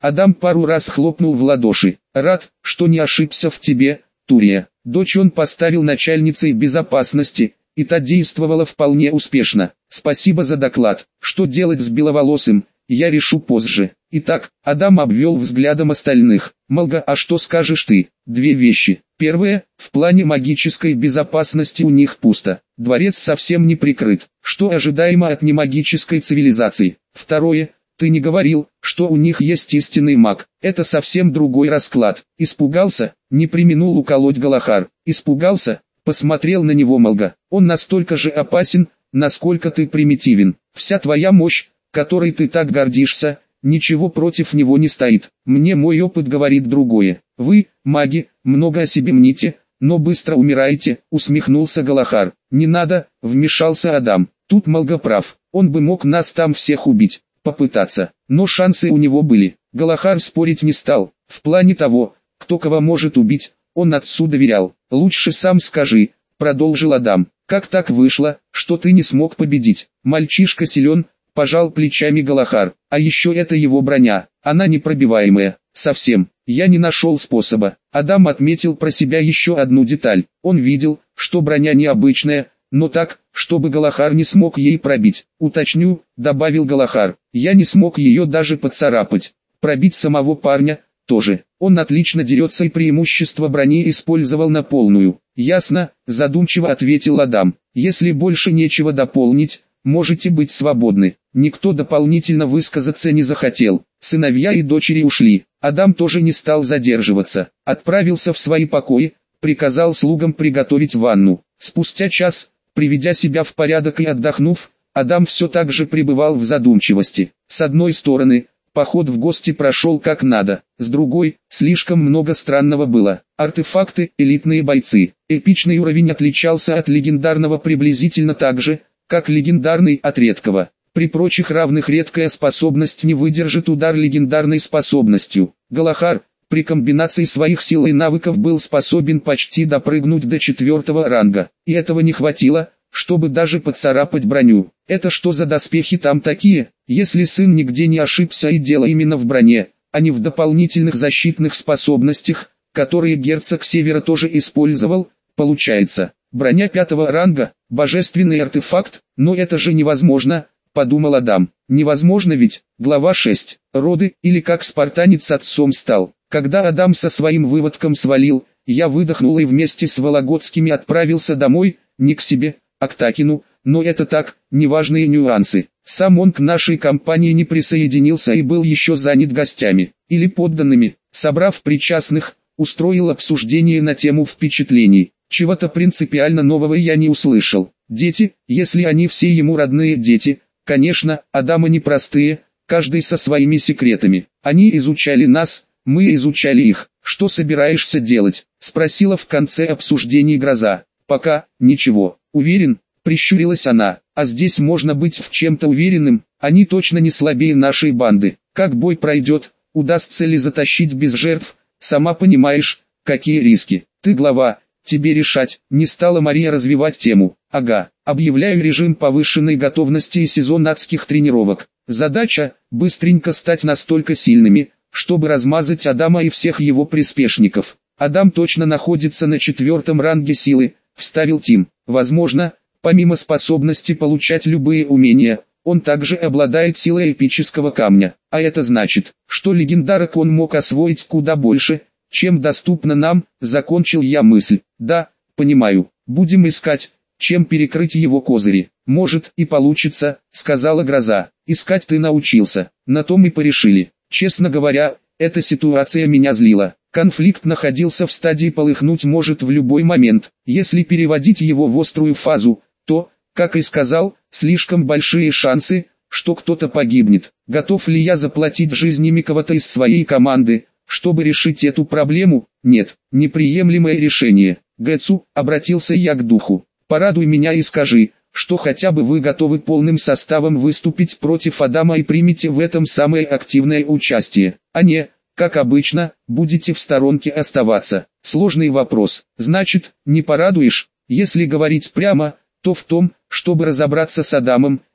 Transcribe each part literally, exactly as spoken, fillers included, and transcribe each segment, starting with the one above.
Адам пару раз хлопнул в ладоши. Рад, что не ошибся в тебе, Турия. Дочь он поставил начальницей безопасности, и та действовала вполне успешно. Спасибо за доклад. Что делать с беловолосым, я решу позже. Итак, Адам обвел взглядом остальных. Малга, а что скажешь ты? Две вещи. Первое, в плане магической безопасности у них пусто. Дворец совсем не прикрыт, что ожидаемо от немагической цивилизации. Второе, ты не говорил, что у них есть истинный маг. Это совсем другой расклад. Испугался? Не преминул уколоть Галахар. Испугался? Посмотрел на него Малга. Он настолько же опасен, насколько ты примитивен. Вся твоя мощь, которой ты так гордишься, ничего против него не стоит. Мне мой опыт говорит другое. Вы, маги, много о себе мните, но быстро умираете, усмехнулся Галахар. Не надо, вмешался Адам. Тут Малга прав. Он бы мог нас там всех убить. Попытаться. Но шансы у него были. Галахар спорить не стал. В плане того, кто кого может убить, он отцу доверял. Лучше сам скажи, продолжил Адам. Как так вышло, что ты не смог победить? Мальчишка силен, пожал плечами Галахар. А еще это его броня. Она непробиваемая. Совсем. Я не нашел способа. Адам отметил про себя еще одну деталь. Он видел, что броня необычная, но так, чтобы Галахар не смог ей пробить. Уточню, добавил Галахар, я не смог ее даже поцарапать. Пробить самого парня, тоже. Он отлично дерется и преимущество брони использовал на полную. Ясно, задумчиво ответил Адам. Если больше нечего дополнить, можете быть свободны. Никто дополнительно высказаться не захотел. Сыновья и дочери ушли. Адам тоже не стал задерживаться. Отправился в свои покои, приказал слугам приготовить ванну. Спустя час, приведя себя в порядок и отдохнув, Адам все так же пребывал в задумчивости. С одной стороны, поход в гости прошел как надо, с другой, слишком много странного было. Артефакты, элитные бойцы. Эпичный уровень отличался от легендарного приблизительно так же, как легендарный от редкого. При прочих равных редкая способность не выдержит удар легендарной способностью. Галахар, при комбинации своих сил и навыков был способен почти допрыгнуть до четвертого ранга. И этого не хватило, чтобы даже поцарапать броню. Это что за доспехи там такие? Если сын нигде не ошибся и дело именно в броне, а не в дополнительных защитных способностях, которые герцог Севера тоже использовал, получается, броня пятого ранга, божественный артефакт, но это же невозможно, подумал Адам. Невозможно ведь, глава шесть, роды, или как спартанец отцом стал. Когда Адам со своим выводком свалил, я выдохнул и вместе с Вологодскими отправился домой, не к себе, а к Такину, но это так, неважные нюансы. Сам он к нашей компании не присоединился и был еще занят гостями, или подданными. Собрав причастных, устроил обсуждение на тему впечатлений. Чего-то принципиально нового я не услышал. Дети, если они все ему родные дети, конечно, Адама непростые, каждый со своими секретами. Они изучали нас, мы изучали их. Что собираешься делать? Спросила в конце обсуждения Гроза. Пока, ничего. Уверен? Прищурилась она. А здесь можно быть в чем-то уверенным, они точно не слабее нашей банды. Как бой пройдет, удастся ли затащить без жертв, сама понимаешь, какие риски. Ты глава, тебе решать. Не стала Мария развивать тему. Ага, объявляю режим повышенной готовности и сезон адских тренировок. Задача – быстренько стать настолько сильными, чтобы размазать Адама и всех его приспешников. Адам точно находится на четвертом ранге силы, вставил Тим. Возможно, помимо способности получать любые умения, он также обладает силой эпического камня. А это значит, что легендарок он мог освоить куда больше, чем доступно нам, закончил я мысль. Да, понимаю, будем искать, чем перекрыть его козыри. Может и получится, сказала Гроза. Искать ты научился, на том и порешили. Честно говоря, эта ситуация меня злила. Конфликт находился в стадии полыхнуть может в любой момент. Если переводить его в острую фазу, то, как и сказал, слишком большие шансы, что кто-то погибнет. Готов ли я заплатить жизнями кого-то из своей команды, чтобы решить эту проблему? Нет, неприемлемое решение. Гэцу, обратился я к духу. Порадуй меня и скажи, что хотя бы вы готовы полным составом выступить против Адама и примете в этом самое активное участие, а не, как обычно, будете в сторонке оставаться. Сложный вопрос. Значит, не порадуешь? Если говорить прямо, то в том, чтобы разобраться с Адамом,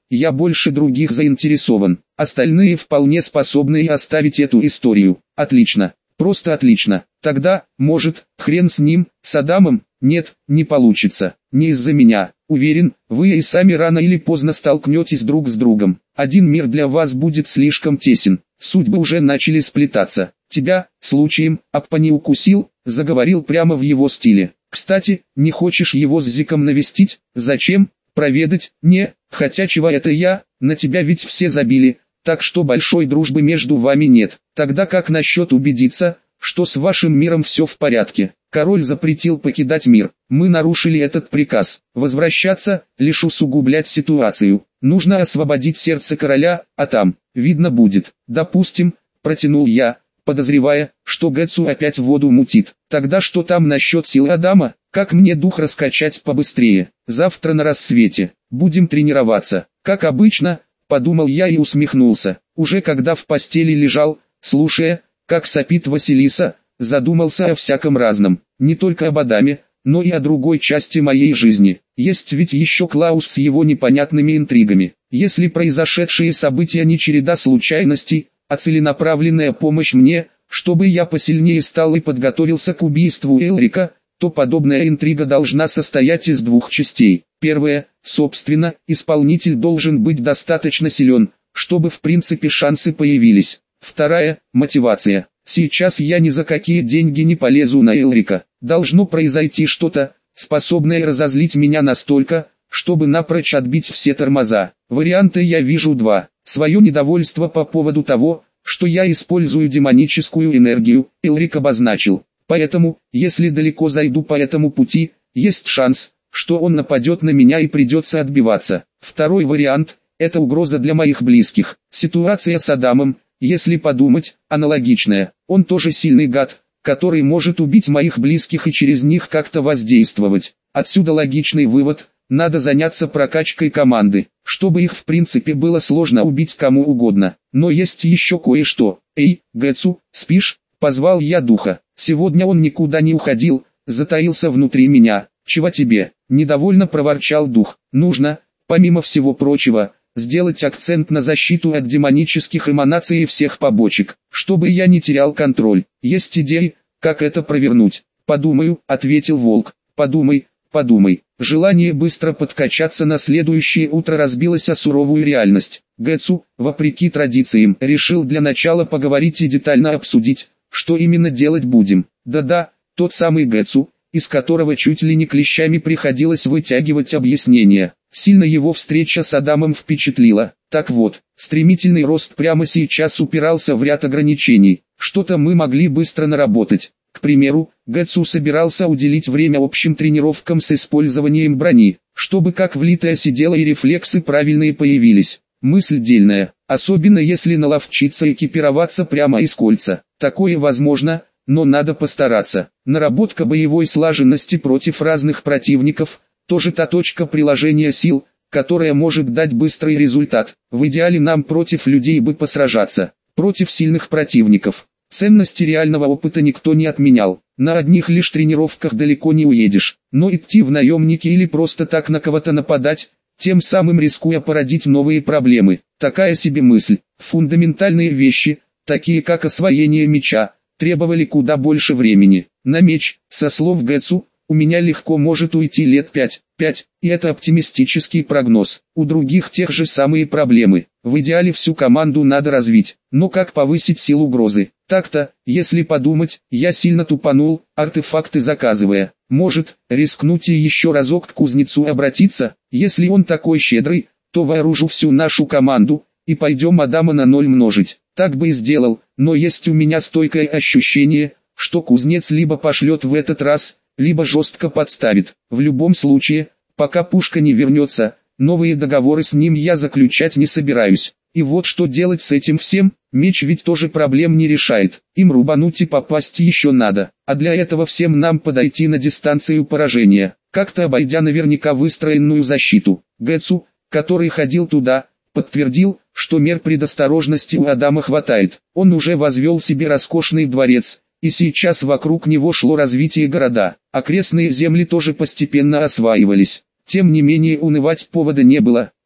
я больше других заинтересован. Остальные вполне способны и оставить эту историю. Отлично, просто отлично. Тогда, может, хрен с ним, с Адамом? Нет, не получится. Не из-за меня. Уверен, вы и сами рано или поздно столкнетесь друг с другом. Один мир для вас будет слишком тесен. Судьбы уже начали сплетаться. Тебя, случаем, Аппа не укусил? Заговорил прямо в его стиле. Кстати, не хочешь его с Зиком навестить? Зачем? Проведать? Не, хотя чего это я, на тебя ведь все забили, так что большой дружбы между вами нет. Тогда как насчет убедиться, что с вашим миром все в порядке? Король запретил покидать мир, мы нарушили этот приказ. Возвращаться, лишь усугублять ситуацию. Нужно освободить сердце короля, а там, видно будет. Допустим, протянул я, подозревая, что Гэтсу опять воду мутит. Тогда что там насчет силы Адама? Как мне дух раскачать побыстрее? Завтра на рассвете. Будем тренироваться. Как обычно, подумал я и усмехнулся. Уже когда в постели лежал, слушая, как сопит Василиса, задумался о всяком разном. Не только об Адаме, но и о другой части моей жизни. Есть ведь еще Клаус с его непонятными интригами. Если произошедшие события не череда случайностей, а целенаправленная помощь мне, чтобы я посильнее стал и подготовился к убийству Элрика, то подобная интрига должна состоять из двух частей. Первая, собственно, исполнитель должен быть достаточно силен, чтобы в принципе шансы появились. Вторая, мотивация. Сейчас я ни за какие деньги не полезу на Элрика. Должно произойти что-то, способное разозлить меня настолько, чтобы напрочь отбить все тормоза. Варианты я вижу два. Свое недовольство по поводу того, что я использую демоническую энергию, Элрик обозначил. Поэтому, если далеко зайду по этому пути, есть шанс, что он нападет на меня и придется отбиваться. Второй вариант – это угроза для моих близких. Ситуация с Адамом, если подумать, аналогичная. Он тоже сильный гад, который может убить моих близких и через них как-то воздействовать. Отсюда логичный вывод – надо заняться прокачкой команды, чтобы их в принципе было сложно убить кому угодно. Но есть еще кое-что. «Эй, Гэтсу, спишь?» – позвал я духа. Сегодня он никуда не уходил, затаился внутри меня. «Чего тебе?» – недовольно проворчал дух. «Нужно, помимо всего прочего, сделать акцент на защиту от демонических эманаций и всех побочек, чтобы я не терял контроль. Есть идеи, как это провернуть?» «Подумаю», – ответил волк. «Подумай, подумай». Желание быстро подкачаться на следующее утро разбилось о суровую реальность. Гэтсу, вопреки традициям, решил для начала поговорить и детально обсудить, что именно делать будем. Да-да, тот самый Гэтсу, из которого чуть ли не клещами приходилось вытягивать объяснения. Сильно его встреча с Адамом впечатлила. Так вот, стремительный рост прямо сейчас упирался в ряд ограничений. Что-то мы могли быстро наработать. К примеру, Гэтсу собирался уделить время общим тренировкам с использованием брони, чтобы как влитая сидела и рефлексы правильные появились. Мысль дельная, особенно если наловчиться экипироваться прямо из кольца. Такое возможно, но надо постараться. Наработка боевой слаженности против разных противников – тоже та точка приложения сил, которая может дать быстрый результат. В идеале нам против людей бы посражаться, против сильных противников. Ценности реального опыта никто не отменял. На одних лишь тренировках далеко не уедешь. Но идти в наемники или просто так на кого-то нападать, тем самым рискуя породить новые проблемы. Такая себе мысль. Фундаментальные вещи, такие как освоение меча, требовали куда больше времени. На меч, со слов Гэтсу, у меня легко может уйти лет пять, пять, и это оптимистический прогноз. У других тех же самые проблемы. В идеале всю команду надо развить, но как повысить силу угрозы? Так-то, если подумать, я сильно тупанул, артефакты заказывая. Может, рискнуть и еще разок к кузнецу обратиться? Если он такой щедрый, то вооружу всю нашу команду, и пойдем Адама на ноль множить. Так бы и сделал, но есть у меня стойкое ощущение, что кузнец либо пошлет в этот раз, либо жестко подставит. В любом случае, пока пушка не вернется, новые договоры с ним я заключать не собираюсь. И вот что делать с этим всем? Меч ведь тоже проблем не решает. Им рубануть и попасть еще надо. А для этого всем нам подойти на дистанцию поражения, как-то обойдя наверняка выстроенную защиту. Гэтсу, который ходил туда, подтвердил, что мер предосторожности у Адама хватает. Он уже возвел себе роскошный дворец, и сейчас вокруг него шло развитие города. Окрестные земли тоже постепенно осваивались. Тем не менее унывать повода не было.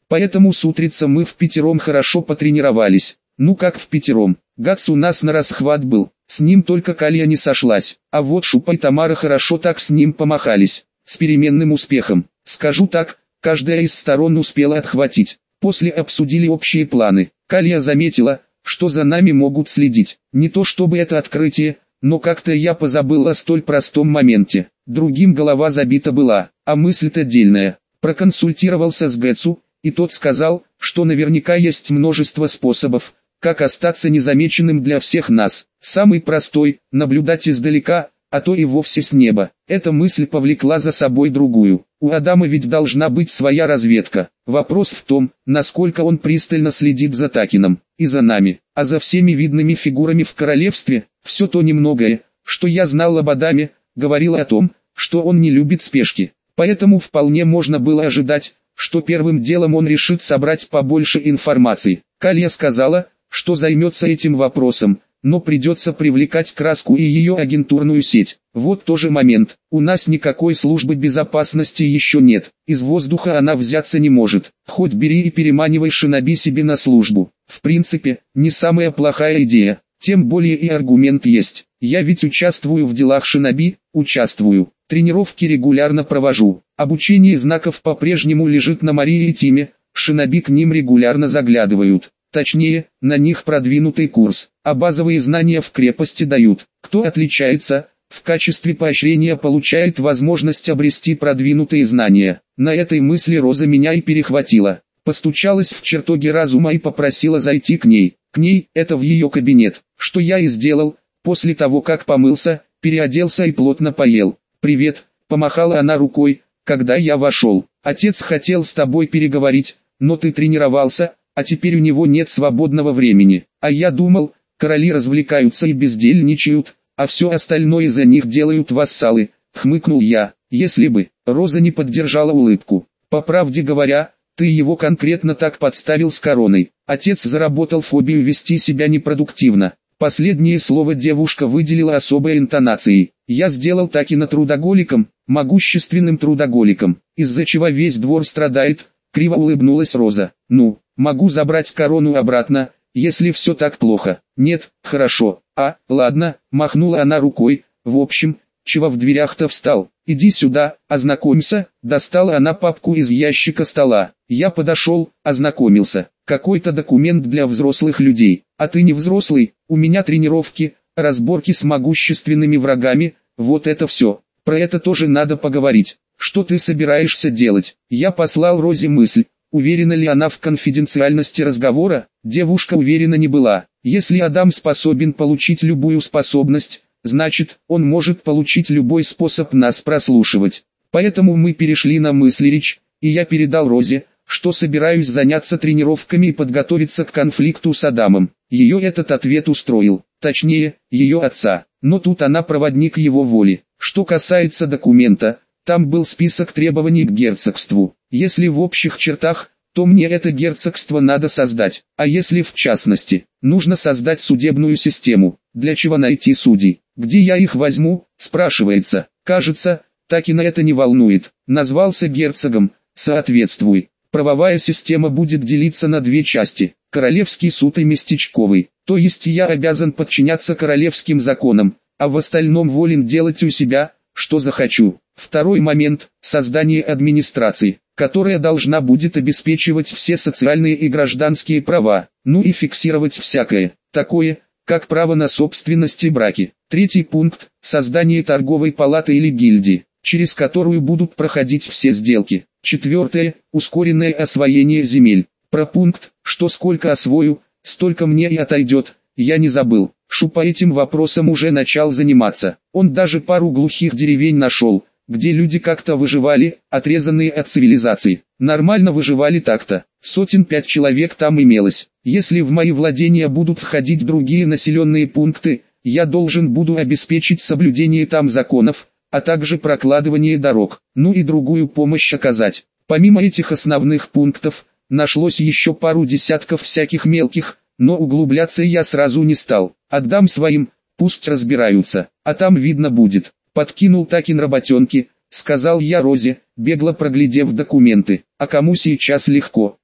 Поэтому с утреца мы в пятером хорошо потренировались. Ну как в пятером, Гац у нас на расхват был, с ним только Калия не сошлась, а вот Шупа и Тамара хорошо так с ним помахались, с переменным успехом. Скажу так, каждая из сторон успела отхватить. После обсудили общие планы. Калия заметила, что за нами могут следить. Не то чтобы это открытие, но как-то я позабыл о столь простом моменте. Другим голова забита была, а мысль-то дельная. Проконсультировался с Гэцу, и тот сказал, что наверняка есть множество способов, как остаться незамеченным для всех нас. Самый простой – наблюдать издалека, а то и вовсе с неба. Эта мысль повлекла за собой другую. У Адама ведь должна быть своя разведка. Вопрос в том, насколько он пристально следит за Такином и за нами, а за всеми видными фигурами в королевстве. Все то немногое, что я знал об Адаме, говорило о том, что он не любит спешки. Поэтому вполне можно было ожидать, что первым делом он решит собрать побольше информации. Калия сказала, что займется этим вопросом, но придется привлекать Краску и ее агентурную сеть. Вот тоже момент, у нас никакой службы безопасности еще нет, из воздуха она взяться не может, хоть бери и переманивай шиноби себе на службу. В принципе, не самая плохая идея, тем более и аргумент есть, я ведь участвую в делах шиноби, участвую, тренировки регулярно провожу, обучение знаков по-прежнему лежит на Марии и Тиме, шиноби к ним регулярно заглядывают. Точнее, на них продвинутый курс, а базовые знания в крепости дают. Кто отличается, в качестве поощрения получает возможность обрести продвинутые знания. На этой мысли Роза меня и перехватила. Постучалась в чертоги разума и попросила зайти к ней. К ней, это в ее кабинет, что я и сделал, после того как помылся, переоделся и плотно поел. «Привет», — помахала она рукой, когда я вошел. «Отец хотел с тобой переговорить, но ты тренировался, а теперь у него нет свободного времени. А я думал, короли развлекаются и бездельничают, а все остальное за них делают вассалы», — хмыкнул я. «Если бы». Роза не поддержала улыбку. «По правде говоря, ты его конкретно так подставил с короной. Отец заработал фобию вести себя непродуктивно». Последнее слово девушка выделила особой интонацией. «Я сделал Такина трудоголиком, могущественным трудоголиком, из-за чего весь двор страдает», — криво улыбнулась Роза. «Ну, могу забрать корону обратно, если все так плохо». «Нет, хорошо, а, ладно», — махнула она рукой. «В общем, чего в дверях-то встал? Иди сюда, ознакомься». Достала она папку из ящика стола. Я подошел, ознакомился. Какой-то документ для взрослых людей. А ты не взрослый, у меня тренировки, разборки с могущественными врагами, вот это все. Про это тоже надо поговорить. Что ты собираешься делать? Я послал Розе мысль. Уверена ли она в конфиденциальности разговора? Девушка уверена не была. Если Адам способен получить любую способность, значит, он может получить любой способ нас прослушивать. Поэтому мы перешли на мысли-речь, и я передал Розе, что собираюсь заняться тренировками и подготовиться к конфликту с Адамом. Ее этот ответ устроил, точнее, ее отца, но тут она проводник его воли. Что касается документа, там был список требований к герцогству. Если в общих чертах, то мне это герцогство надо создать, а если в частности, нужно создать судебную систему. Для чего найти судей? Где я их возьму, спрашивается. Кажется, Такина это не волнует. Назвался герцогом, соответствуй. Правовая система будет делиться на две части, королевский суд и местечковый, то есть я обязан подчиняться королевским законам, а в остальном волен делать у себя, что захочу. Второй момент – создание администрации, которая должна будет обеспечивать все социальные и гражданские права, ну и фиксировать всякое, такое, как право на собственность и браки. Третий пункт – создание торговой палаты или гильдии, через которую будут проходить все сделки. Четвертое – ускоренное освоение земель. Про пункт, что сколько освою, столько мне и отойдет, я не забыл. Шупа этим вопросом уже начал заниматься. Он даже пару глухих деревень нашел, где люди как-то выживали, отрезанные от цивилизации. Нормально выживали так-то. Сотен пять человек там имелось. Если в мои владения будут входить другие населенные пункты, я должен буду обеспечить соблюдение там законов, а также прокладывание дорог, ну и другую помощь оказать. Помимо этих основных пунктов, нашлось еще пару десятков всяких мелких, но углубляться я сразу не стал. Отдам своим, пусть разбираются, а там видно будет. Подкинул Такин работенки, сказал я Розе, бегло проглядев документы. А кому сейчас легко?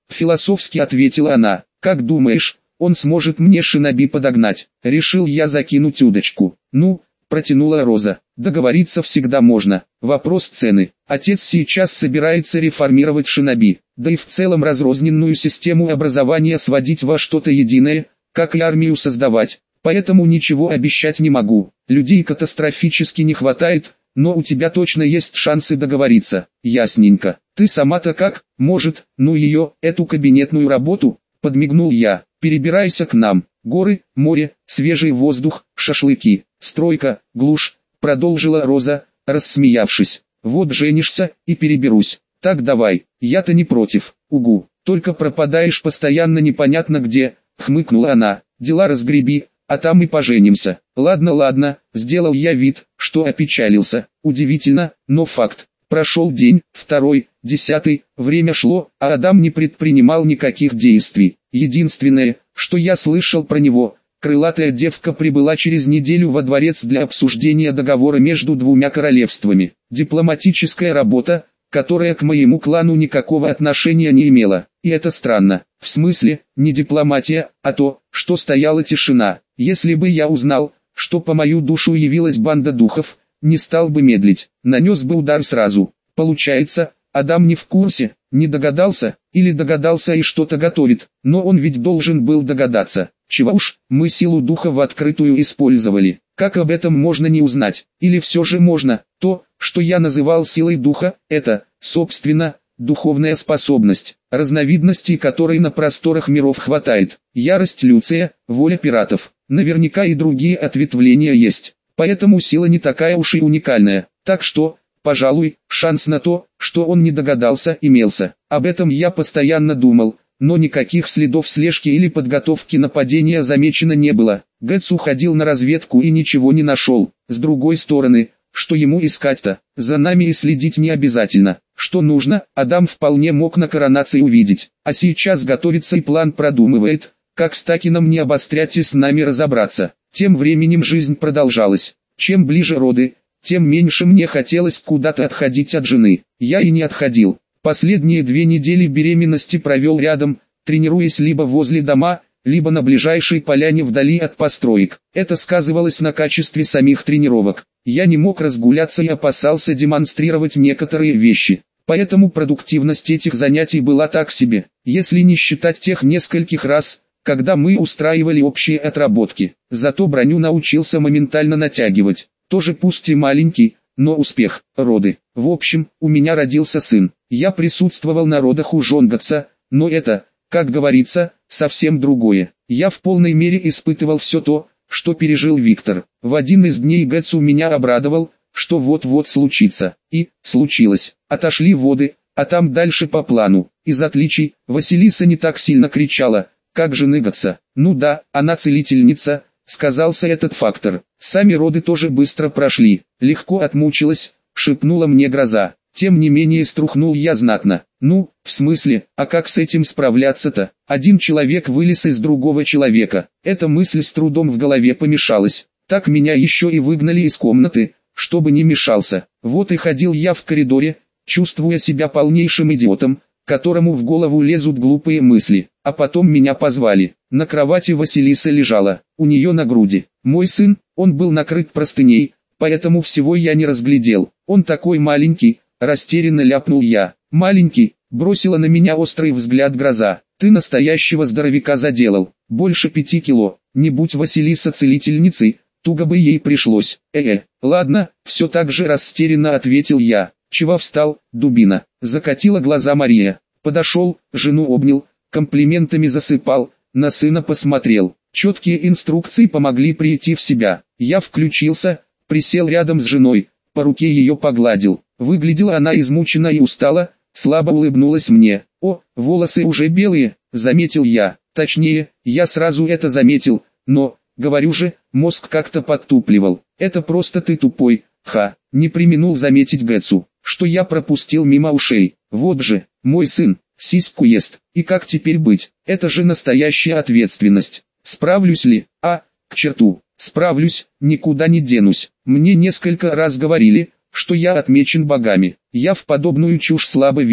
философски ответила она. Как думаешь, он сможет мне шиноби подогнать? Решил я закинуть удочку. Ну, протянула Роза. Договориться всегда можно. Вопрос цены. Отец сейчас собирается реформировать шиноби, да и в целом разрозненную систему образования сводить во что-то единое, как и армию создавать. Поэтому ничего обещать не могу. Людей катастрофически не хватает, но у тебя точно есть шансы договориться. Ясненько. Ты сама-то как? Может, ну ее, эту кабинетную работу? Подмигнул я. Перебирайся к нам. Горы, море, свежий воздух, шашлыки, стройка, глушь, продолжила Роза, рассмеявшись. Вот женишься, и переберусь. Так давай, я-то не против. Угу, только пропадаешь постоянно непонятно где, хмыкнула она. Дела разгреби, а там и поженимся. Ладно, ладно, сделал я вид, что опечалился. Удивительно, но факт. Прошел день, второй, десятый, время шло, а Адам не предпринимал никаких действий. Единственное, что я слышал про него, крылатая девка прибыла через неделю во дворец для обсуждения договора между двумя королевствами. Дипломатическая работа, которая к моему клану никакого отношения не имела. И это странно. В смысле, не дипломатия, а то, что стояла тишина. Если бы я узнал, что по мою душу явилась банда духов, не стал бы медлить, нанес бы удар сразу. Получается, Адам не в курсе, не догадался, или догадался и что-то готовит, но он ведь должен был догадаться. Чего уж, мы силу духа в открытую использовали. Как об этом можно не узнать? Или все же можно? То, что я называл силой духа, это, собственно, духовная способность, разновидностей которой на просторах миров хватает. Ярость Люция, воля пиратов. Наверняка и другие ответвления есть. Поэтому сила не такая уж и уникальная. Так что, пожалуй, шанс на то, что он не догадался, имелся. Об этом я постоянно думал, но никаких следов слежки или подготовки нападения замечено не было. Гэтс уходил на разведку и ничего не нашел. С другой стороны, что ему искать-то? За нами и следить не обязательно. Что нужно, Адам вполне мог на коронации увидеть. А сейчас готовится и план продумывает, как с Такином не обострять и с нами разобраться. Тем временем жизнь продолжалась. Чем ближе роды, тем меньше мне хотелось куда-то отходить от жены. Я и не отходил. Последние две недели беременности провел рядом, тренируясь либо возле дома, либо на ближайшей поляне вдали от построек. Это сказывалось на качестве самих тренировок. Я не мог разгуляться и опасался демонстрировать некоторые вещи. Поэтому продуктивность этих занятий была так себе, если не считать тех нескольких раз, когда мы устраивали общие отработки. Зато броню научился моментально натягивать. Тоже пусть и маленький, но успех, роды. В общем, у меня родился сын. Я присутствовал на родах у Жонгатса, но это, как говорится, совсем другое. Я в полной мере испытывал все то, что пережил Виктор. В один из дней Гэтсу меня обрадовал, что вот-вот случится. И, случилось. Отошли воды, а там дальше по плану. Из отличий, Василиса не так сильно кричала, как жены Гэтса. Ну да, она целительница, сказался этот фактор. Сами роды тоже быстро прошли. Легко отмучилась, шепнула мне гроза. Тем не менее струхнул я знатно. Ну, в смысле, а как с этим справляться-то? Один человек вылез из другого человека. Эта мысль с трудом в голове помешалась. Так меня еще и выгнали из комнаты, чтобы не мешался. Вот и ходил я в коридоре, чувствуя себя полнейшим идиотом, которому в голову лезут глупые мысли. А потом меня позвали. На кровати Василиса лежала, у нее на груди. Мой сын, он был накрыт простыней, поэтому всего я не разглядел. Он такой маленький, растерянно ляпнул я. Маленький, бросила на меня острый взгляд гроза. Ты настоящего здоровяка заделал, больше пяти кило. Не будь Василиса целительницей, туго бы ей пришлось. Э-э, ладно, все так же растерянно ответил я. Чего встал, дубина? Закатила глаза Мария. Подошел, жену обнял, комплиментами засыпал, на сына посмотрел. Четкие инструкции помогли прийти в себя. Я включился, присел рядом с женой, по руке ее погладил. Выглядела она измучена и устала, слабо улыбнулась мне. О, волосы уже белые, заметил я. Точнее, я сразу это заметил, но, говорю же, мозг как-то подтупливал. Это просто ты тупой, ха, не преминул заметить Гэтсу, что я пропустил мимо ушей. Вот же, мой сын, сиську ест, и как теперь быть? Это же настоящая ответственность. Справлюсь ли? А, к черту, справлюсь, никуда не денусь. Мне несколько раз говорили, что я отмечен богами. Я в подобную чушь слабо верил.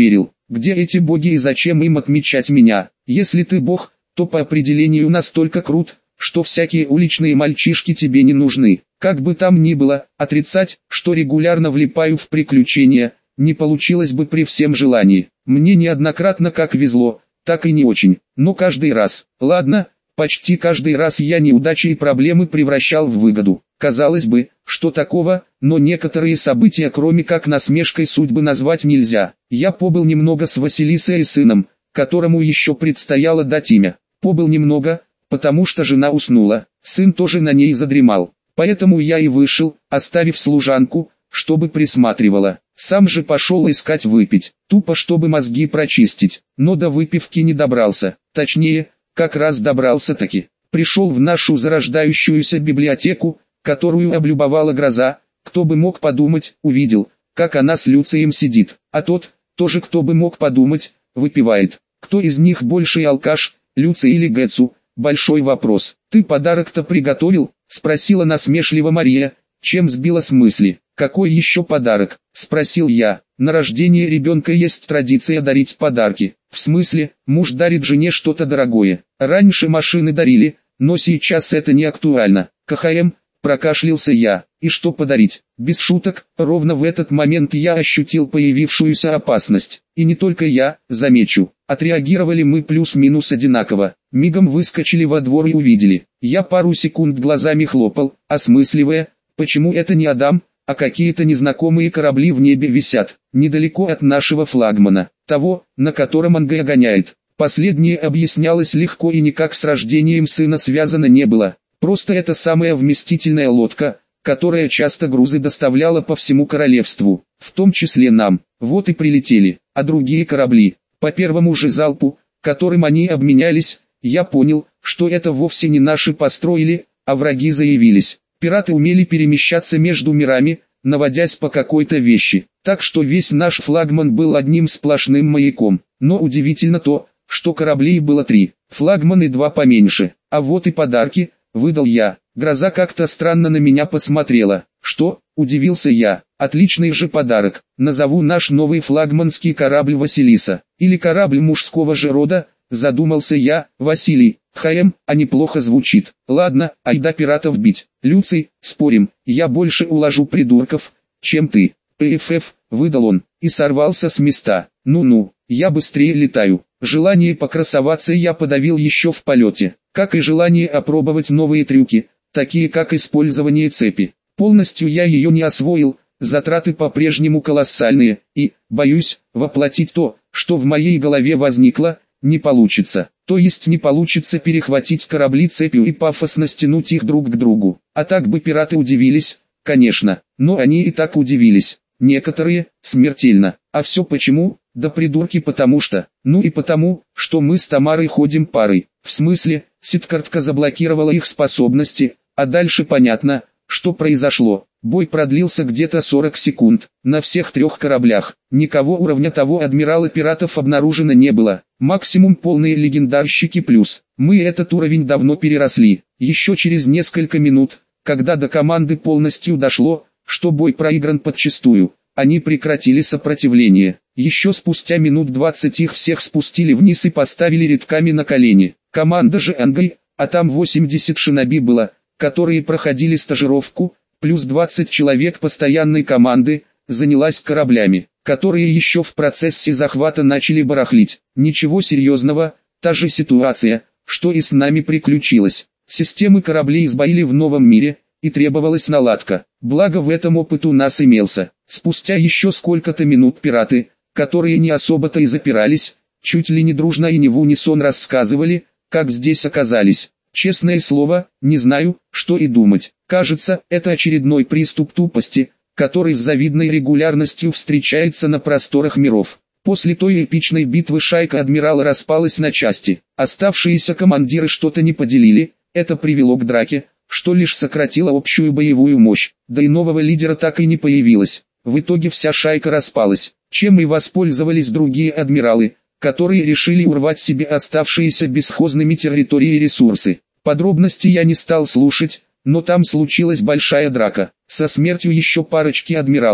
Где эти боги и зачем им отмечать меня? Если ты бог, то по определению настолько крут, что всякие уличные мальчишки тебе не нужны. Как бы там ни было, отрицать, что регулярно влипаю в приключения, не получилось бы при всем желании. Мне неоднократно как везло, так и не очень, но каждый раз. Ладно, почти каждый раз я неудачи и проблемы превращал в выгоду. Казалось бы, что такого, но некоторые события кроме как насмешкой судьбы назвать нельзя. Я побыл немного с Василисой и сыном, которому еще предстояло дать имя. Побыл немного, потому что жена уснула, сын тоже на ней задремал. Поэтому я и вышел, оставив служанку, чтобы присматривала. Сам же пошел искать выпить, тупо чтобы мозги прочистить, но до выпивки не добрался. Точнее, как раз добрался-таки. Пришел в нашу зарождающуюся библиотеку, которую облюбовала гроза. Кто бы мог подумать, увидел, как она с Люцием сидит, а тот, тоже кто бы мог подумать, выпивает. Кто из них больший алкаш, Люций или Гэцу? Большой вопрос. «Ты подарок-то приготовил?» — спросила насмешливо Мария, чем сбила с мысли. «Какой еще подарок?» — спросил я. «На рождение ребенка есть традиция дарить подарки. В смысле, муж дарит жене что-то дорогое. Раньше машины дарили, но сейчас это не актуально. КХМ», — прокашлялся я. «И что подарить?» Без шуток, ровно в этот момент я ощутил появившуюся опасность. И не только я, замечу. Отреагировали мы плюс-минус одинаково. Мигом выскочили во двор и увидели. Я пару секунд глазами хлопал, осмысливая, почему это не Адам, а какие-то незнакомые корабли в небе висят, недалеко от нашего флагмана, того, на котором Ангая гоняет. Последнее объяснялось легко и никак с рождением сына связано не было. Просто это самая вместительная лодка, которая часто грузы доставляла по всему королевству, в том числе нам. Вот и прилетели, а другие корабли, по первому же залпу, которым они обменялись, я понял, что это вовсе не наши построили, а враги заявились. Пираты умели перемещаться между мирами, наводясь по какой-то вещи, так что весь наш флагман был одним сплошным маяком. Но удивительно то, что кораблей было три, флагман и два поменьше. А вот и подарки, выдал я. Гроза как-то странно на меня посмотрела. Что? Удивился я. Отличный же подарок. Назову наш новый флагманский корабль Василиса. Или корабль мужского же рода, задумался я. Василий, ХМ, а неплохо звучит. Ладно, айда пиратов бить. Люций, спорим, я больше уложу придурков, чем ты. ПФФ, выдал он, и сорвался с места. Ну-ну, я быстрее летаю. Желание покрасоваться я подавил еще в полете, как и желание опробовать новые трюки, такие как использование цепи. Полностью я ее не освоил, затраты по-прежнему колоссальные, и, боюсь, воплотить то, что в моей голове возникло, не получится. То есть не получится перехватить корабли цепью и пафосно стянуть их друг к другу. А так бы пираты удивились, конечно, но они и так удивились. Некоторые, смертельно. А все почему? Да придурки потому что. Ну и потому, что мы с Тамарой ходим парой. В смысле, ситкартка заблокировала их способности, а дальше понятно, что произошло. Бой продлился где-то сорок секунд. На всех трех кораблях. Никого уровня того адмирала пиратов обнаружено не было. Максимум полные легендарщики плюс. Мы этот уровень давно переросли. Еще через несколько минут, когда до команды полностью дошло, что бой проигран подчистую, они прекратили сопротивление. Еще спустя минут двадцать их всех спустили вниз и поставили рядками на колени. Команда же Ангай, а там восемьдесят шиноби было, которые проходили стажировку, плюс двадцать человек постоянной команды, занялась кораблями, которые еще в процессе захвата начали барахлить. Ничего серьезного, та же ситуация, что и с нами приключилась. Системы кораблей сбоили в новом мире, и требовалась наладка. Благо в этом опыт у нас имелся. Спустя еще сколько-то минут пираты, которые не особо-то и запирались, чуть ли не дружно и не в унисон рассказывали, как здесь оказались. Честное слово, не знаю, что и думать. Кажется, это очередной приступ тупости, который с завидной регулярностью встречается на просторах миров. После той эпичной битвы шайка адмирала распалась на части. Оставшиеся командиры что-то не поделили, это привело к драке, что лишь сократило общую боевую мощь, да и нового лидера так и не появилось. В итоге вся шайка распалась, чем и воспользовались другие адмиралы, которые решили урвать себе оставшиеся бесхозными территории и ресурсы. Подробности я не стал слушать, но там случилась большая драка, со смертью еще парочки адмиралов.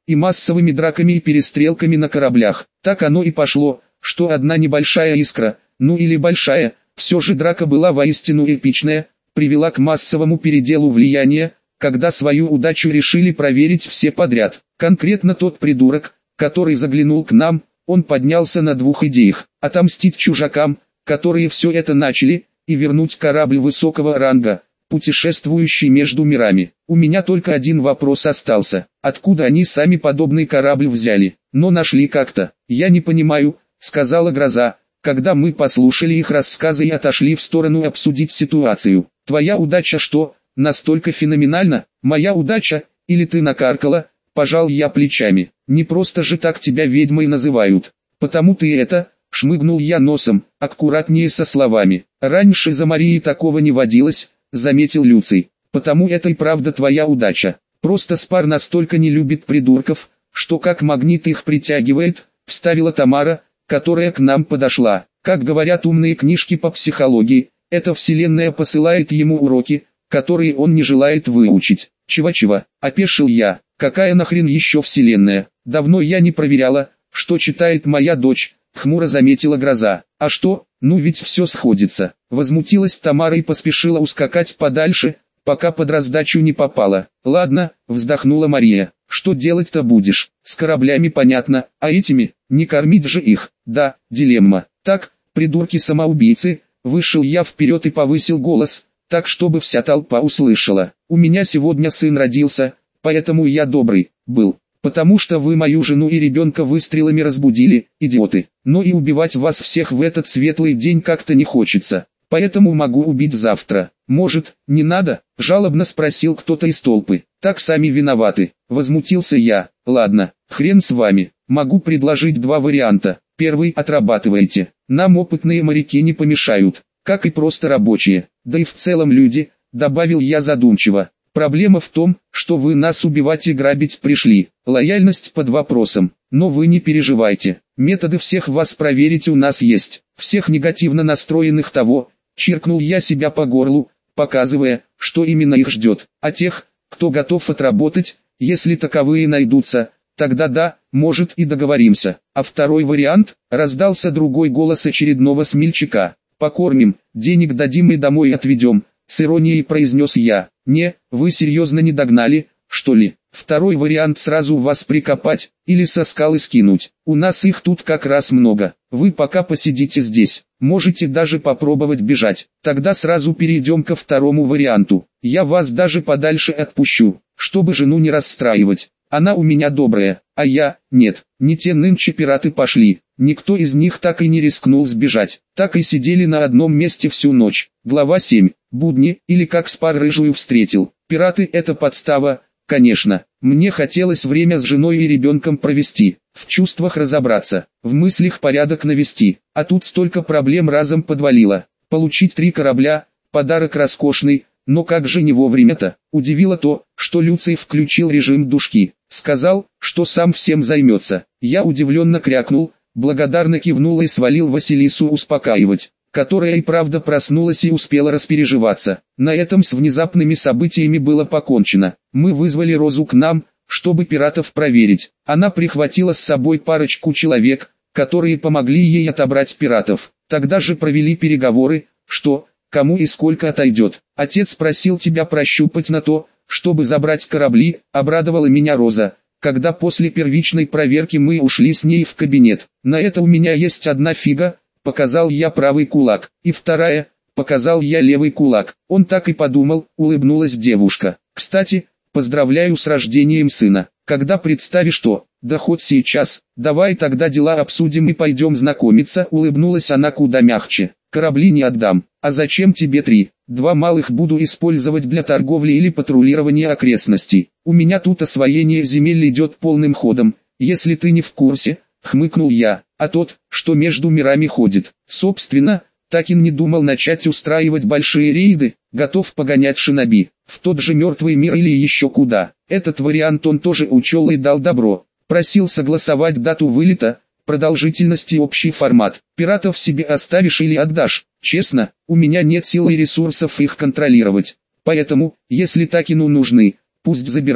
и массовыми драками и перестрелками на кораблях. Так оно и пошло, что одна небольшая искра, ну или большая, все же драка была воистину эпичная, привела к массовому переделу влияния, когда свою удачу решили проверить все подряд. Конкретно тот придурок, который заглянул к нам, он поднялся на двух идеях: отомстить чужакам, которые все это начали, и вернуть корабль высокого ранга, путешествующий между мирами. У меня только один вопрос остался: откуда они сами подобный корабль взяли? Но нашли как-то. Я не понимаю, сказала Гроза, когда мы послушали их рассказы и отошли в сторону обсудить ситуацию. Твоя удача что, настолько феноменальна? Моя удача, или ты накаркала? Пожал я плечами. Не просто же так тебя ведьмой называют. Потому ты это, шмыгнул я носом, аккуратнее со словами. Раньше за Марией такого не водилось, заметил Люций. Потому это и правда твоя удача. Просто Спар настолько не любит придурков, что как магнит их притягивает, вставила Тамара, которая к нам подошла. Как говорят умные книжки по психологии, эта вселенная посылает ему уроки, которые он не желает выучить. Чего-чего, опешил я. Какая нахрен еще вселенная? Давно я не проверяла, что читает моя дочь, хмуро заметила Гроза. А что, ну ведь все сходится. Возмутилась Тамара и поспешила ускакать подальше, пока под раздачу не попала. Ладно, вздохнула Мария. Что делать-то будешь? С кораблями понятно, а этими, не кормить же их. Да, дилемма. Так, придурки-самоубийцы, вышел я вперед и повысил голос, так чтобы вся толпа услышала. У меня сегодня сын родился, поэтому я добрый был. Потому что вы мою жену и ребенка выстрелами разбудили, идиоты. Но и убивать вас всех в этот светлый день как-то не хочется. Поэтому могу убить завтра. Может, не надо? Жалобно спросил кто-то из толпы. Так сами виноваты. Возмутился я. Ладно, хрен с вами. Могу предложить два варианта. Первый отрабатывайте. Нам опытные моряки не помешают, как и просто рабочие. Да и в целом люди, добавил я задумчиво. Проблема в том, что вы нас убивать и грабить пришли. Лояльность под вопросом. Но вы не переживайте. Методы всех вас проверить у нас есть. Всех негативно настроенных того, чиркнул я себя по горлу, показывая, что именно их ждет. А тех, кто готов отработать, если таковые найдутся, тогда да, может и договоримся. А второй вариант, раздался другой голос очередного смельчака. Покормим, денег дадим и домой отведем, с иронией произнес я. Не, вы серьезно не догнали, что ли? Второй вариант сразу вас прикопать, или со скалы скинуть. У нас их тут как раз много. Вы пока посидите здесь, можете даже попробовать бежать. Тогда сразу перейдем ко второму варианту. Я вас даже подальше отпущу, чтобы жену не расстраивать. Она у меня добрая, а я, нет, не те нынче пираты пошли. Никто из них так и не рискнул сбежать. Так и сидели на одном месте всю ночь. Глава семь. Будни, или как Спар рыжую встретил. Пираты — это подстава, конечно. Мне хотелось время с женой и ребенком провести, в чувствах разобраться, в мыслях порядок навести. А тут столько проблем разом подвалило. Получить три корабля, подарок роскошный, но как же не вовремя-то. Удивило то, что Люций включил режим душки. Сказал, что сам всем займется. Я удивленно крякнул, благодарно кивнул и свалил Василису успокаивать, которая и правда проснулась и успела распереживаться. На этом с внезапными событиями было покончено. Мы вызвали Розу к нам, чтобы пиратов проверить. Она прихватила с собой парочку человек, которые помогли ей отобрать пиратов. Тогда же провели переговоры, что, кому и сколько отойдет. Отец просил тебя прощупать на то, чтобы забрать корабли, обрадовала меня Роза, когда после первичной проверки мы ушли с ней в кабинет. На это у меня есть одна фига, показал я правый кулак, и вторая, показал я левый кулак. Он так и подумал, улыбнулась девушка. Кстати, поздравляю с рождением сына. Когда представишь то, да хоть сейчас, давай тогда дела обсудим и пойдем знакомиться, улыбнулась она куда мягче. Корабли не отдам. А зачем тебе три? Два малых буду использовать для торговли или патрулирования окрестностей. У меня тут освоение земель идет полным ходом, если ты не в курсе, хмыкнул я. А тот, что между мирами ходит. Собственно, Такин не думал начать устраивать большие рейды, готов погонять шиноби в тот же мертвый мир или еще куда. Этот вариант он тоже учел и дал добро. Просил согласовать дату вылета, продолжительность и общий формат. Пиратов себе оставишь или отдашь? Честно, у меня нет сил и ресурсов их контролировать. Поэтому, если Такину нужны, пусть забирает.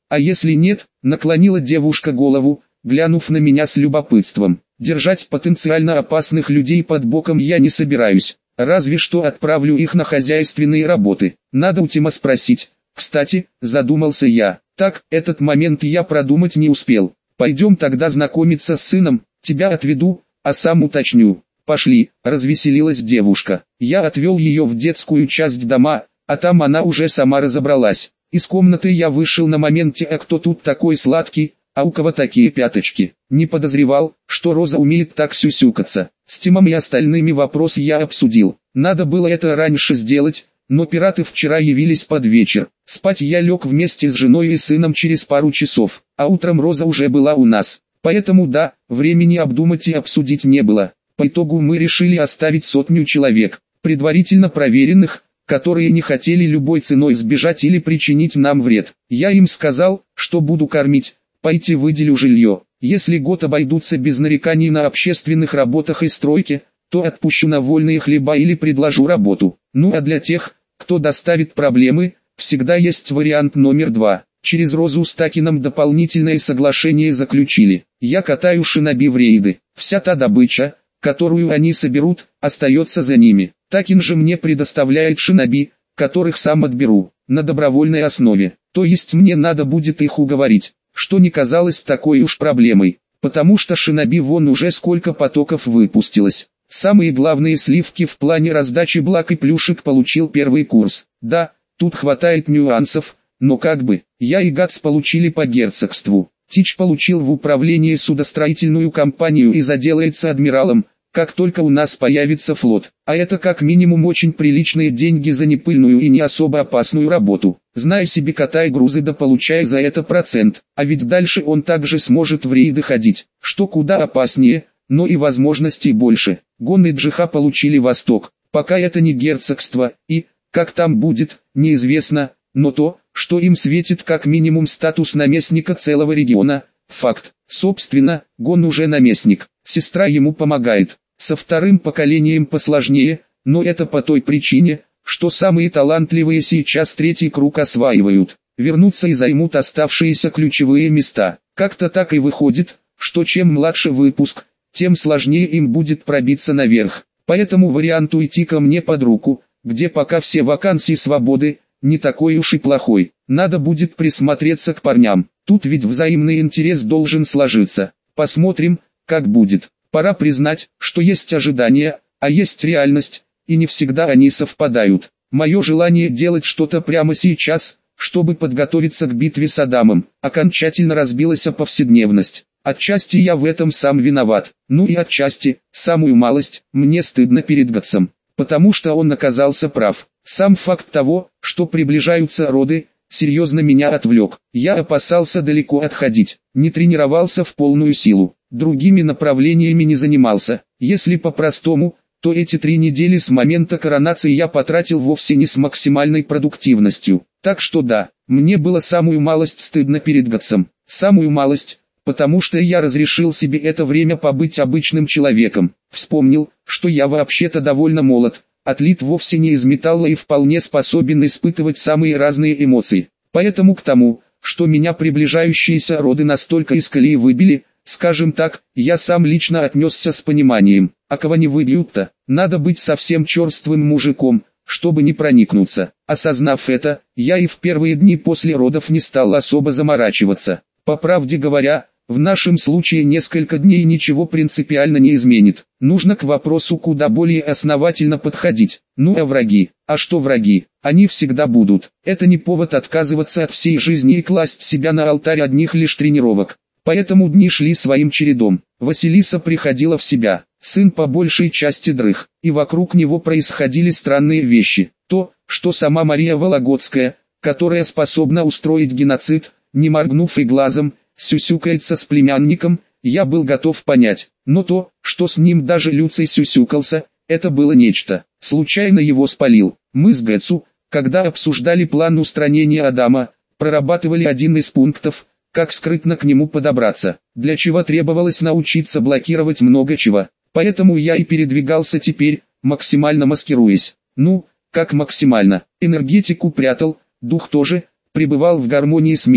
А если нет, наклонила девушка голову, глянув на меня с любопытством. Держать потенциально опасных людей под боком я не собираюсь, разве что отправлю их на хозяйственные работы. Надо у Тима спросить. Кстати, задумался я. Так, этот момент я продумать не успел. Пойдем тогда знакомиться с сыном, тебя отведу, а сам уточню. Пошли, развеселилась девушка. Я отвел ее в детскую часть дома, а там она уже сама разобралась. Из комнаты я вышел на моменте, а кто тут такой сладкий, а у кого такие пяточки. Не подозревал, что Роза умеет так сюсюкаться. С Тимом и остальными вопрос я обсудил. Надо было это раньше сделать, но пираты вчера явились под вечер. Спать я лег вместе с женой и сыном через пару часов, а утром Роза уже была у нас. Поэтому да, времени обдумать и обсудить не было. По итогу мы решили оставить сотню человек, предварительно проверенных, которые не хотели любой ценой сбежать или причинить нам вред. Я им сказал, что буду кормить, пойти выделю жилье. Если год обойдутся без нареканий на общественных работах и стройке, то отпущу на вольные хлеба или предложу работу. Ну а для тех, кто доставит проблемы, всегда есть вариант номер два. Через Розу с Такином дополнительное соглашение заключили. Я катаю шиноби в рейды. Вся та добыча, которую они соберут, остается за ними. Такин же мне предоставляет шиноби, которых сам отберу, на добровольной основе. То есть мне надо будет их уговорить, что не казалось такой уж проблемой, потому что шиноби вон уже сколько потоков выпустилось. Самые главные сливки в плане раздачи благ и плюшек получил первый курс. Да, тут хватает нюансов, но как бы, я и Гац получили по герцогству. Тич получил в управлении судостроительную компанию и заделается адмиралом, как только у нас появится флот. А это как минимум очень приличные деньги за непыльную и не особо опасную работу. Знай себе, катай грузы да получай за это процент. А ведь дальше он также сможет в рейды ходить, что куда опаснее, но и возможностей больше. Гон и Джиха получили Восток, пока это не герцогство, и, как там будет, неизвестно, но то, что им светит как минимум статус наместника целого региона, факт. Собственно, Гон уже наместник, сестра ему помогает. Со вторым поколением посложнее, но это по той причине, что самые талантливые сейчас третий круг осваивают, вернутся и займут оставшиеся ключевые места. Как-то так и выходит, что чем младше выпуск, тем сложнее им будет пробиться наверх. Поэтому вариант уйти ко мне под руку, где пока все вакансии свободы, не такой уж и плохой. Надо будет присмотреться к парням. Тут ведь взаимный интерес должен сложиться. Посмотрим, как будет. Пора признать, что есть ожидания, а есть реальность, и не всегда они совпадают. Мое желание делать что-то прямо сейчас, чтобы подготовиться к битве с Адамом, окончательно разбилась о повседневность. Отчасти я в этом сам виноват, ну и отчасти, самую малость, мне стыдно перед Гатсом, потому что он оказался прав. Сам факт того, что приближаются роды, серьезно меня отвлек. Я опасался далеко отходить, не тренировался в полную силу, другими направлениями не занимался. Если по-простому, то эти три недели с момента коронации я потратил вовсе не с максимальной продуктивностью. Так что да, мне было самую малость стыдно перед Гатсом, самую малость, потому что я разрешил себе это время побыть обычным человеком. Вспомнил, что я вообще-то довольно молод, отлит вовсе не из металла и вполне способен испытывать самые разные эмоции. Поэтому к тому, что меня приближающиеся роды настолько из колеи выбили, скажем так, я сам лично отнесся с пониманием. А кого не выбьют-то, надо быть совсем черствым мужиком, чтобы не проникнуться. Осознав это, я и в первые дни после родов не стал особо заморачиваться. По правде говоря, в нашем случае несколько дней ничего принципиально не изменит. Нужно к вопросу куда более основательно подходить. Ну а враги? А что враги? Они всегда будут. Это не повод отказываться от всей жизни и класть себя на алтарь одних лишь тренировок. Поэтому дни шли своим чередом. Василиса приходила в себя. Сын по большей части дрых, и вокруг него происходили странные вещи. То, что сама Мария Вологодская, которая способна устроить геноцид, не моргнув и глазом, сюсюкается с племянником, я был готов понять. Но то, что с ним даже Люций сюсюкался, это было нечто. Случайно его спалил. Мы с Гэцу, когда обсуждали план устранения Адама, прорабатывали один из пунктов, как скрытно к нему подобраться, для чего требовалось научиться блокировать много чего. Поэтому я и передвигался теперь, максимально маскируясь. Ну, как максимально. Энергетику прятал, дух тоже, пребывал в гармонии с миром,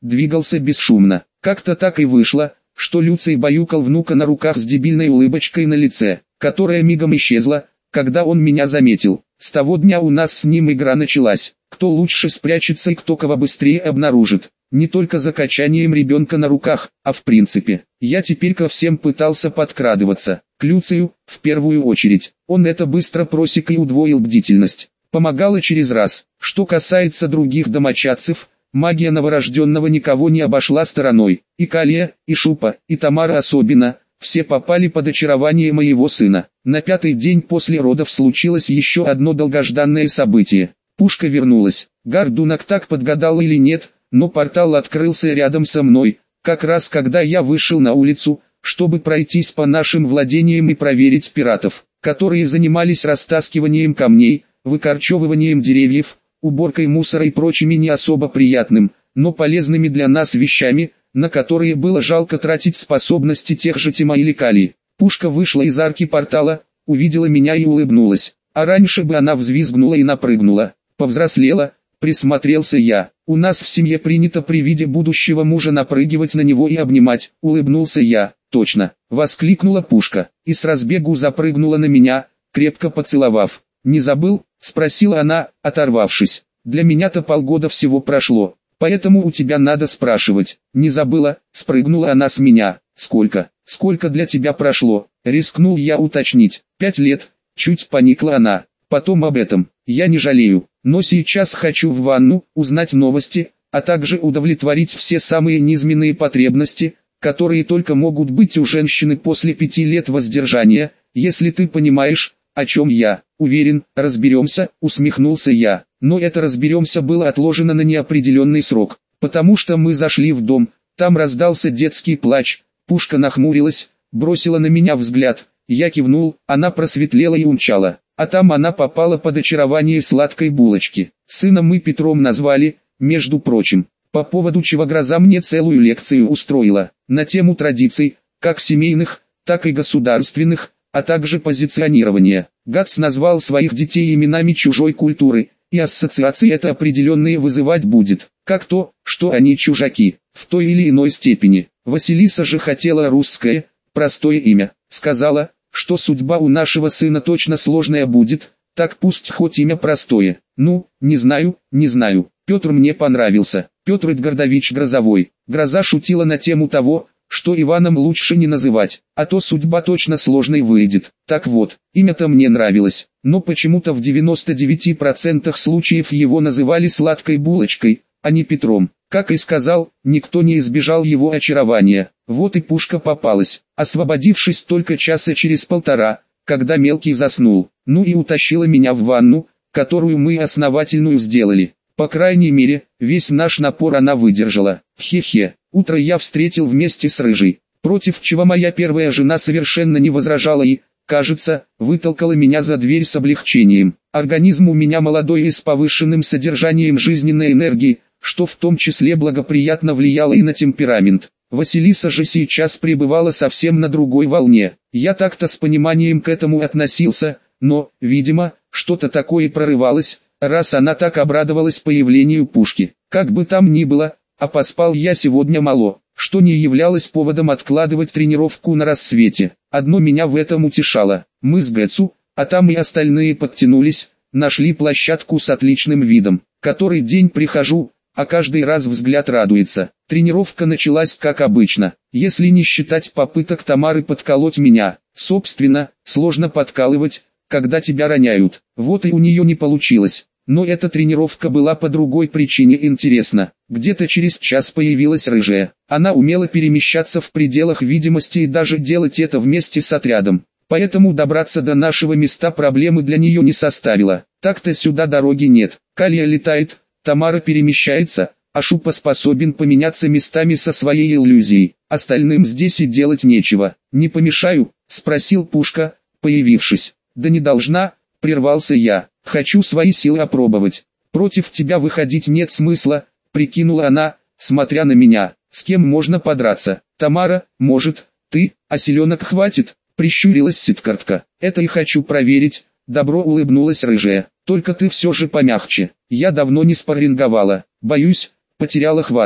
двигался бесшумно. Как-то так и вышло, что Люций баюкал внука на руках с дебильной улыбочкой на лице, которая мигом исчезла, когда он меня заметил. С того дня у нас с ним игра началась, кто лучше спрячется и кто кого быстрее обнаружит. Не только за качанием ребенка на руках, а в принципе. Я теперь ко всем пытался подкрадываться. К Люцию, в первую очередь. Он это быстро просек и удвоил бдительность. Помогало через раз. Что касается других домочадцев, магия новорожденного никого не обошла стороной. И Калия, и Шупа, и Тамара особенно. Все попали под очарование моего сына. На пятый день после родов случилось еще одно долгожданное событие. Пушка вернулась. Гордунок так подгадал или нет, но портал открылся рядом со мной, как раз когда я вышел на улицу, чтобы пройтись по нашим владениям и проверить пиратов, которые занимались растаскиванием камней, выкорчевыванием деревьев, уборкой мусора и прочими не особо приятным, но полезными для нас вещами, на которые было жалко тратить способности тех же Тима или Кали. Пушка вышла из арки портала, увидела меня и улыбнулась, а раньше бы она взвизгнула и напрыгнула. Повзрослела, присмотрелся я. У нас в семье принято при виде будущего мужа напрыгивать на него и обнимать. Улыбнулся я. Точно, воскликнула Пушка, и с разбегу запрыгнула на меня, крепко поцеловав. Не забыл? Спросила она, оторвавшись. Для меня-то полгода всего прошло, поэтому у тебя надо спрашивать. Не забыла? Спрыгнула она с меня. Сколько? Сколько для тебя прошло? Рискнул я уточнить. Пять лет. Чуть поникла она. Потом об этом. Я не жалею. Но сейчас хочу в ванну, узнать новости, а также удовлетворить все самые низменные потребности, которые только могут быть у женщины после пяти лет воздержания, если ты понимаешь, о чем я. Уверен, разберемся, усмехнулся я. Но это разберемся было отложено на неопределенный срок, потому что мы зашли в дом, там раздался детский плач, Пушка нахмурилась, бросила на меня взгляд, я кивнул, она просветлела и умчала. А там она попала под очарование сладкой булочки. Сына мы Петром назвали, между прочим, по поводу чего гроза мне целую лекцию устроила, на тему традиций, как семейных, так и государственных, а также позиционирования. Гац назвал своих детей именами чужой культуры, и ассоциации это определенные вызывать будет, как то, что они чужаки, в той или иной степени. Василиса же хотела русское, простое имя, сказала, что судьба у нашего сына точно сложная будет, так пусть хоть имя простое. Ну, не знаю, не знаю. Петр мне понравился. Петр Эдгардович Грозовой. Гроза шутила на тему того, что Иваном лучше не называть, а то судьба точно сложной выйдет. Так вот, имя-то мне нравилось, но почему-то в девяноста девяти процентах случаев его называли сладкой булочкой, а не Петром. Как и сказал, никто не избежал его очарования. Вот и Пушка попалась, освободившись только часа через полтора, когда мелкий заснул. Ну и утащила меня в ванну, которую мы основательную сделали. По крайней мере, весь наш напор она выдержала. Хе-хе, утро я встретил вместе с Рыжей, против чего моя первая жена совершенно не возражала и, кажется, вытолкала меня за дверь с облегчением. Организм у меня молодой и с повышенным содержанием жизненной энергии, что в том числе благоприятно влияло и на темперамент. Василиса же сейчас пребывала совсем на другой волне. Я так-то с пониманием к этому относился, но, видимо, что-то такое прорывалось, раз она так обрадовалась появлению Пушки. Как бы там ни было, а поспал я сегодня мало, что не являлось поводом откладывать тренировку на рассвете. Одно меня в этом утешало. Мы с Гэцу, а там и остальные подтянулись, нашли площадку с отличным видом. Который день прихожу, а каждый раз взгляд радуется. Тренировка началась как обычно, если не считать попыток Тамары подколоть меня. Собственно, сложно подкалывать, когда тебя роняют. Вот и у нее не получилось. Но эта тренировка была по другой причине интересна. Где-то через час появилась Рыжая. Она умела перемещаться в пределах видимости и даже делать это вместе с отрядом. Поэтому добраться до нашего места проблемы для нее не составило. Так-то сюда дороги нет. Калия летает, Тамара перемещается, а Шупа способен поменяться местами со своей иллюзией. Остальным здесь и делать нечего. «Не помешаю?» — спросил Пушка, появившись. «Да не должна», — прервался я. «Хочу свои силы опробовать. Против тебя выходить нет смысла», — прикинула она, смотря на меня. «С кем можно подраться? Тамара, может, ты, а селенок хватит?» — прищурилась Сидкартка. «Это и хочу проверить», — добро улыбнулась Рыжая. «Только ты все же помягче. Я давно не спарринговала. Боюсь, потеряла хватку».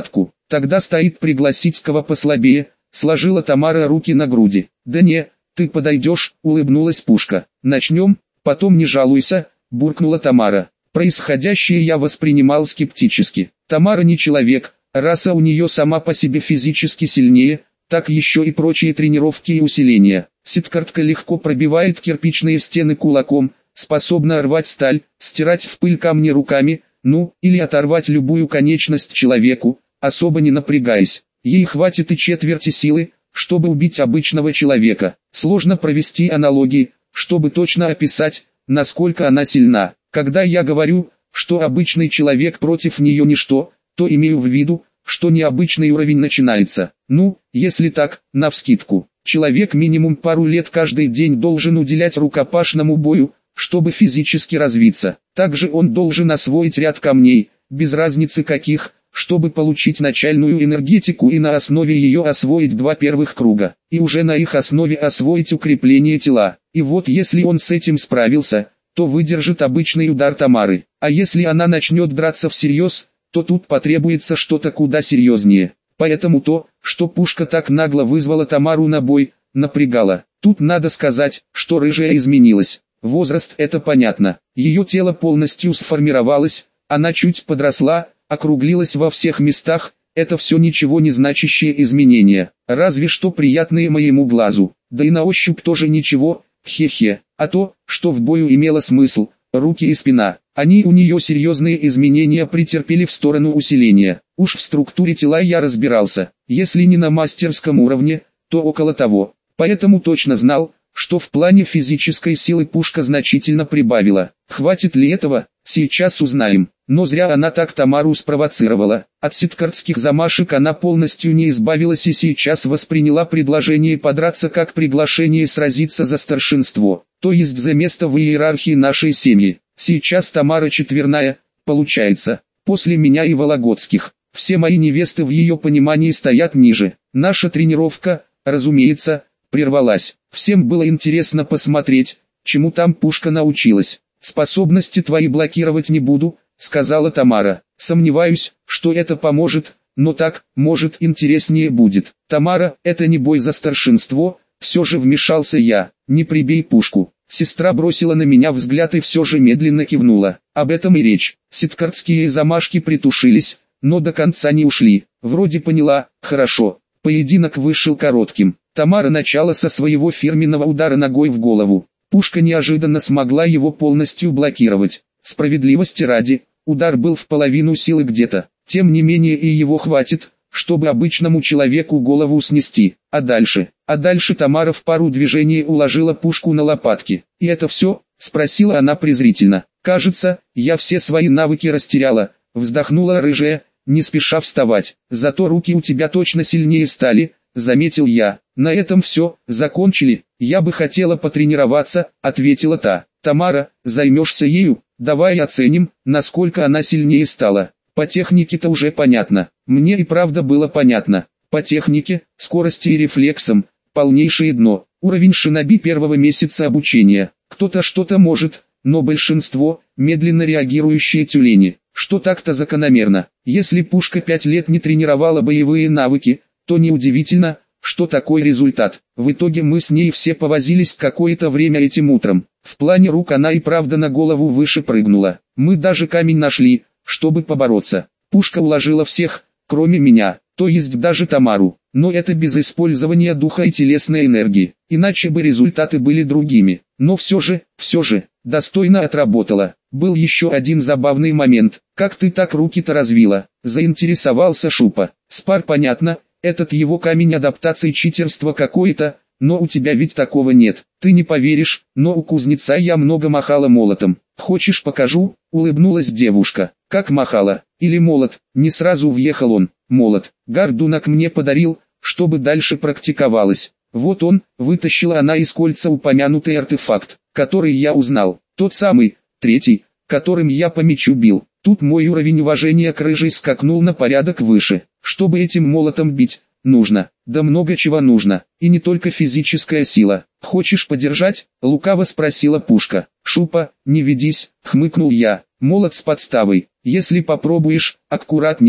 Тогда стоит пригласить кого послабее, сложила Тамара руки на груди. Да не, ты подойдешь, улыбнулась Пушка. Начнем, потом не жалуйся, буркнула Тамара. Происходящее я воспринимал скептически. Тамара не человек, раса у нее сама по себе физически сильнее, так еще и прочие тренировки и усиления. Сидкартка легко пробивает кирпичные стены кулаком, способна рвать сталь, стирать в пыль камни руками, ну, или оторвать любую конечность человеку, особо не напрягаясь. Ей хватит и четверти силы, чтобы убить обычного человека. Сложно провести аналогии, чтобы точно описать, насколько она сильна. Когда я говорю, что обычный человек против нее ничто, то имею в виду, что необычный уровень начинается. Ну, если так, навскидку. Человек минимум пару лет каждый день должен уделять рукопашному бою, чтобы физически развиться. Также он должен освоить ряд камней, без разницы каких, чтобы получить начальную энергетику и на основе ее освоить два первых круга, и уже на их основе освоить укрепление тела. И вот если он с этим справился, то выдержит обычный удар Тамары. А если она начнет драться всерьез, то тут потребуется что-то куда серьезнее. Поэтому то, что Пушка так нагло вызвала Тамару на бой, напрягало. Тут надо сказать, что рыжая изменилась. Возраст — это понятно. Ее тело полностью сформировалось, она чуть подросла, округлилась во всех местах. Это все ничего не значащие изменения, разве что приятные моему глазу. Да и на ощупь тоже ничего, хе-хе. А то, что в бою имело смысл, руки и спина, они у нее серьезные изменения претерпели в сторону усиления. Уж в структуре тела я разбирался, если не на мастерском уровне, то около того. Поэтому точно знал, что в плане физической силы Пушка значительно прибавила. Хватит ли этого, сейчас узнаем. Но зря она так Тамару спровоцировала. От сидкартских замашек она полностью не избавилась и сейчас восприняла предложение подраться как приглашение сразиться за старшинство, то есть за место в иерархии нашей семьи. Сейчас Тамара четверная, получается, после меня и Вологодских. Все мои невесты в ее понимании стоят ниже. Наша тренировка, разумеется, прервалась. Всем было интересно посмотреть, чему там Пушка научилась. «Способности твои блокировать не буду», — сказала Тамара. «Сомневаюсь, что это поможет, но так, может, интереснее будет». «Тамара, это не бой за старшинство», — все же вмешался я. «Не прибей Пушку». Сестра бросила на меня взгляд и все же медленно кивнула. Об этом и речь. Сидкартские замашки притушились, но до конца не ушли. Вроде поняла, хорошо. Поединок вышел коротким. Тамара начала со своего фирменного удара ногой в голову. Пушка неожиданно смогла его полностью блокировать. Справедливости ради, удар был в половину силы где-то. Тем не менее и его хватит, чтобы обычному человеку голову снести. А дальше? А дальше Тамара в пару движений уложила Пушку на лопатки. «И это все?» — спросила она презрительно. «Кажется, я все свои навыки растеряла», — вздохнула рыжая, не спеша вставать. «Зато руки у тебя точно сильнее стали», — заметил я. «На этом все, закончили. Я бы хотела потренироваться», — ответила та. «Тамара, займешься ею? Давай оценим, насколько она сильнее стала». По технике-то уже понятно. Мне и правда было понятно. По технике, скорости и рефлексам, полнейшее дно. Уровень шиноби первого месяца обучения. Кто-то что-то может, но большинство – медленно реагирующие тюлени. Что так-то закономерно. Если Пушка пять лет не тренировала боевые навыки, то неудивительно, что такой результат. В итоге мы с ней все повозились какое-то время этим утром. В плане рук она и правда на голову выше прыгнула. Мы даже камень нашли, чтобы побороться. Пушка уложила всех, кроме меня, то есть даже Тамару. Но это без использования духа и телесной энергии. Иначе бы результаты были другими. Но все же, все же, достойно отработала. Был еще один забавный момент. «Как ты так руки-то развила?» – заинтересовался Шупа. «Спар понятно, этот его камень адаптации читерство какое-то, но у тебя ведь такого нет. Ты не поверишь, но у кузнеца я много махала молотом. Хочешь покажу?» – улыбнулась девушка. «Как махала? Или молот?» Не сразу въехал он. «Молот. Гордунок мне подарил, чтобы дальше практиковалась. Вот он», – вытащила она из кольца упомянутый артефакт, который я узнал. Тот самый, третий, которым я по мячу бил. Тут мой уровень уважения к рыжей скакнул на порядок выше. Чтобы этим молотом бить, нужно, да много чего нужно, и не только физическая сила. «Хочешь подержать?» — лукаво спросила Пушка. «Шупа, не ведись», — хмыкнул я. «Молот с подставой. Если попробуешь, аккуратнее», —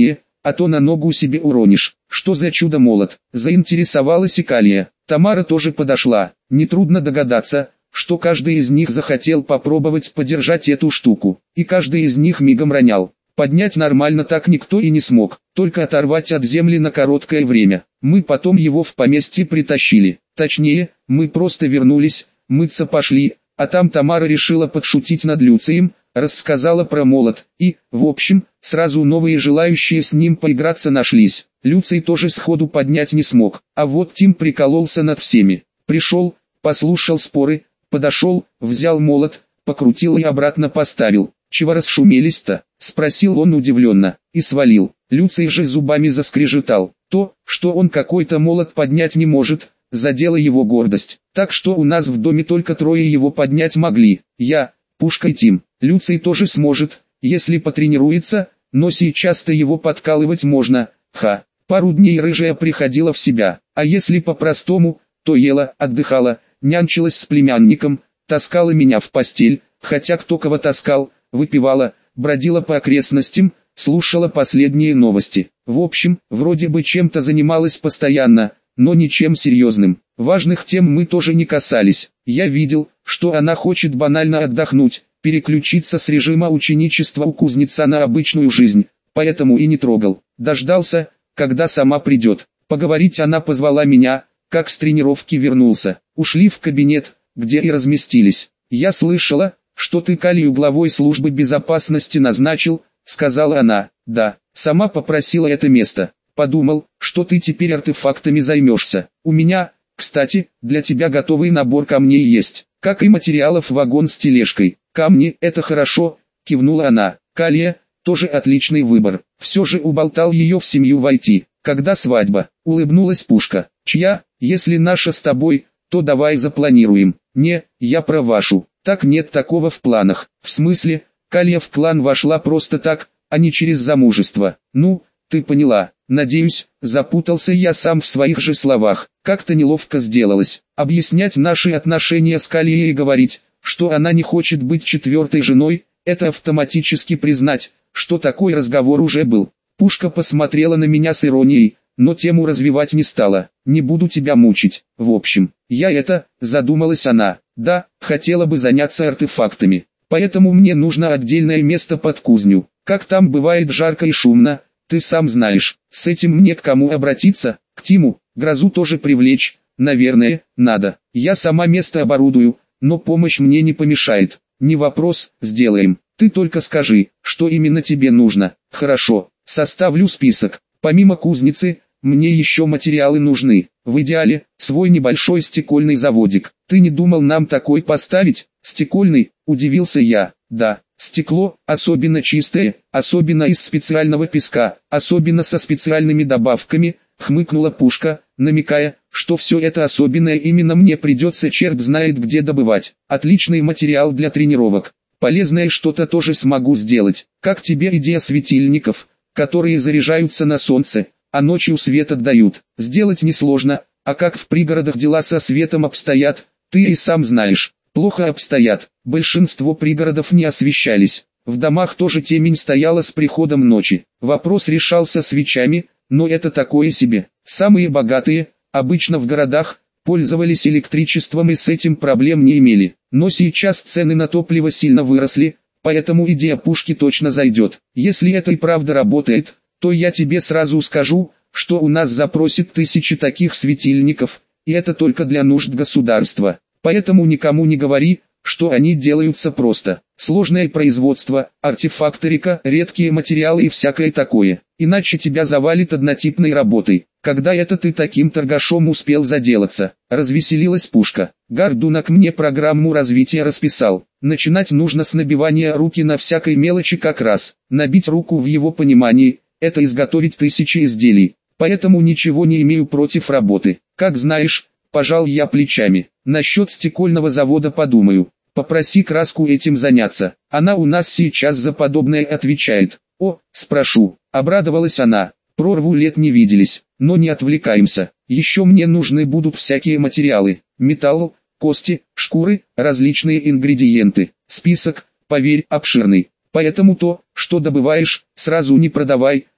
а то на ногу себе уронишь. Что за чудо-молот? Заинтересовалась и Калия. Тамара тоже подошла. Нетрудно догадаться, что каждый из них захотел попробовать подержать эту штуку, и каждый из них мигом ронял. Поднять нормально так никто и не смог, только оторвать от земли на короткое время. Мы потом его в поместье притащили. Точнее, мы просто вернулись, мыться пошли, а там Тамара решила подшутить над Люцием, рассказала про молот, и, в общем, сразу новые желающие с ним поиграться нашлись. Люций тоже сходу поднять не смог, а вот Тим прикололся над всеми. Пришел, послушал споры, подошел, взял молот, покрутил и обратно поставил. «Чего расшумелись-то?» — спросил он удивленно, и свалил. Люций же зубами заскрежетал. То, что он какой-то молот поднять не может, задело его гордость. Так что у нас в доме только трое его поднять могли. Я, Пушка и Тим. Люций тоже сможет, если потренируется, но сейчас-то его подкалывать можно. Ха. Пару дней рыжая приходила в себя, а если по-простому, то ела, отдыхала, нянчилась с племянником, таскала меня в постель, хотя кто кого таскал, выпивала, бродила по окрестностям, слушала последние новости. В общем, вроде бы чем-то занималась постоянно, но ничем серьезным. Важных тем мы тоже не касались. Я видел, что она хочет банально отдохнуть, переключиться с режима ученичества у кузнеца на обычную жизнь, поэтому и не трогал. Дождался, когда сама придет. Поговорить она позвала меня, как с тренировки вернулся. Ушли в кабинет, где и разместились. «Я слышала, что ты Калию главой службы безопасности назначил», — сказала она. «Да, сама попросила это место. Подумал, что ты теперь артефактами займешься. У меня, кстати, для тебя готовый набор камней есть, как и материалов вагон с тележкой». «Камни — это хорошо», — кивнула она. «Калия — тоже отличный выбор. Все же уболтал ее в семью войти. Когда свадьба?» — улыбнулась Пушка. «Чья? Если наша с тобой, то давай запланируем». «Не, я про вашу». «Так нет такого в планах». «В смысле, Калия в клан вошла просто так, а не через замужество?» «Ну, ты поняла». «Надеюсь, запутался я сам в своих же словах. Как-то неловко сделалось. Объяснять наши отношения с Калией и говорить, что она не хочет быть четвертой женой, это автоматически признать, что такой разговор уже был». Пушка посмотрела на меня с иронией, но тему развивать не стала. «Не буду тебя мучить. В общем, я это», задумалась она, «да, хотела бы заняться артефактами. Поэтому мне нужно отдельное место под кузню. Как там бывает жарко и шумно, ты сам знаешь. С этим мне к кому обратиться? К Тиму. Грозу тоже привлечь, наверное, надо. Я сама место оборудую, но помощь мне не помешает». «Не вопрос, сделаем. Ты только скажи, что именно тебе нужно». «Хорошо, составлю список. Помимо кузницы, мне еще материалы нужны. В идеале, свой небольшой стекольный заводик. Ты не думал нам такой поставить?» «Стекольный?» – удивился я. «Да, стекло, особенно чистое, особенно из специального песка, особенно со специальными добавками», – хмыкнула Пушка, намекая, что все это особенное именно мне придется черт знает где добывать. «Отличный материал для тренировок. Полезное что-то тоже смогу сделать. Как тебе идея светильников, которые заряжаются на солнце, а ночью свет отдают? Сделать несложно, а как в пригородах дела со светом обстоят, ты и сам знаешь». «Плохо обстоят. Большинство пригородов не освещались. В домах тоже темень стояла с приходом ночи. Вопрос решался свечами, но это такое себе. Самые богатые, обычно в городах, пользовались электричеством и с этим проблем не имели. Но сейчас цены на топливо сильно выросли, поэтому идея Пушки точно зайдет. Если это и правда работает, то я тебе сразу скажу, что у нас запросят тысячи таких светильников, и это только для нужд государства. Поэтому никому не говори, что они делаются просто. Сложное производство, артефакторика, редкие материалы и всякое такое. Иначе тебя завалит однотипной работой. Когда это ты таким торгашом успел заделаться?» Развеселилась Пушка. «Гордунок мне программу развития расписал. Начинать нужно с набивания руки на всякой мелочи как раз. Набить руку в его понимании – это изготовить тысячи изделий. Поэтому ничего не имею против работы. Как знаешь». Пожал я плечами. «Насчет стекольного завода подумаю. Попроси краску этим заняться. Она у нас сейчас за подобное отвечает». «О, спрошу». Обрадовалась она. «Прорву лет не виделись, но не отвлекаемся. Еще мне нужны будут всякие материалы. Металл, кости, шкуры, различные ингредиенты. Список, поверь, обширный. Поэтому то, что добываешь, сразу не продавай,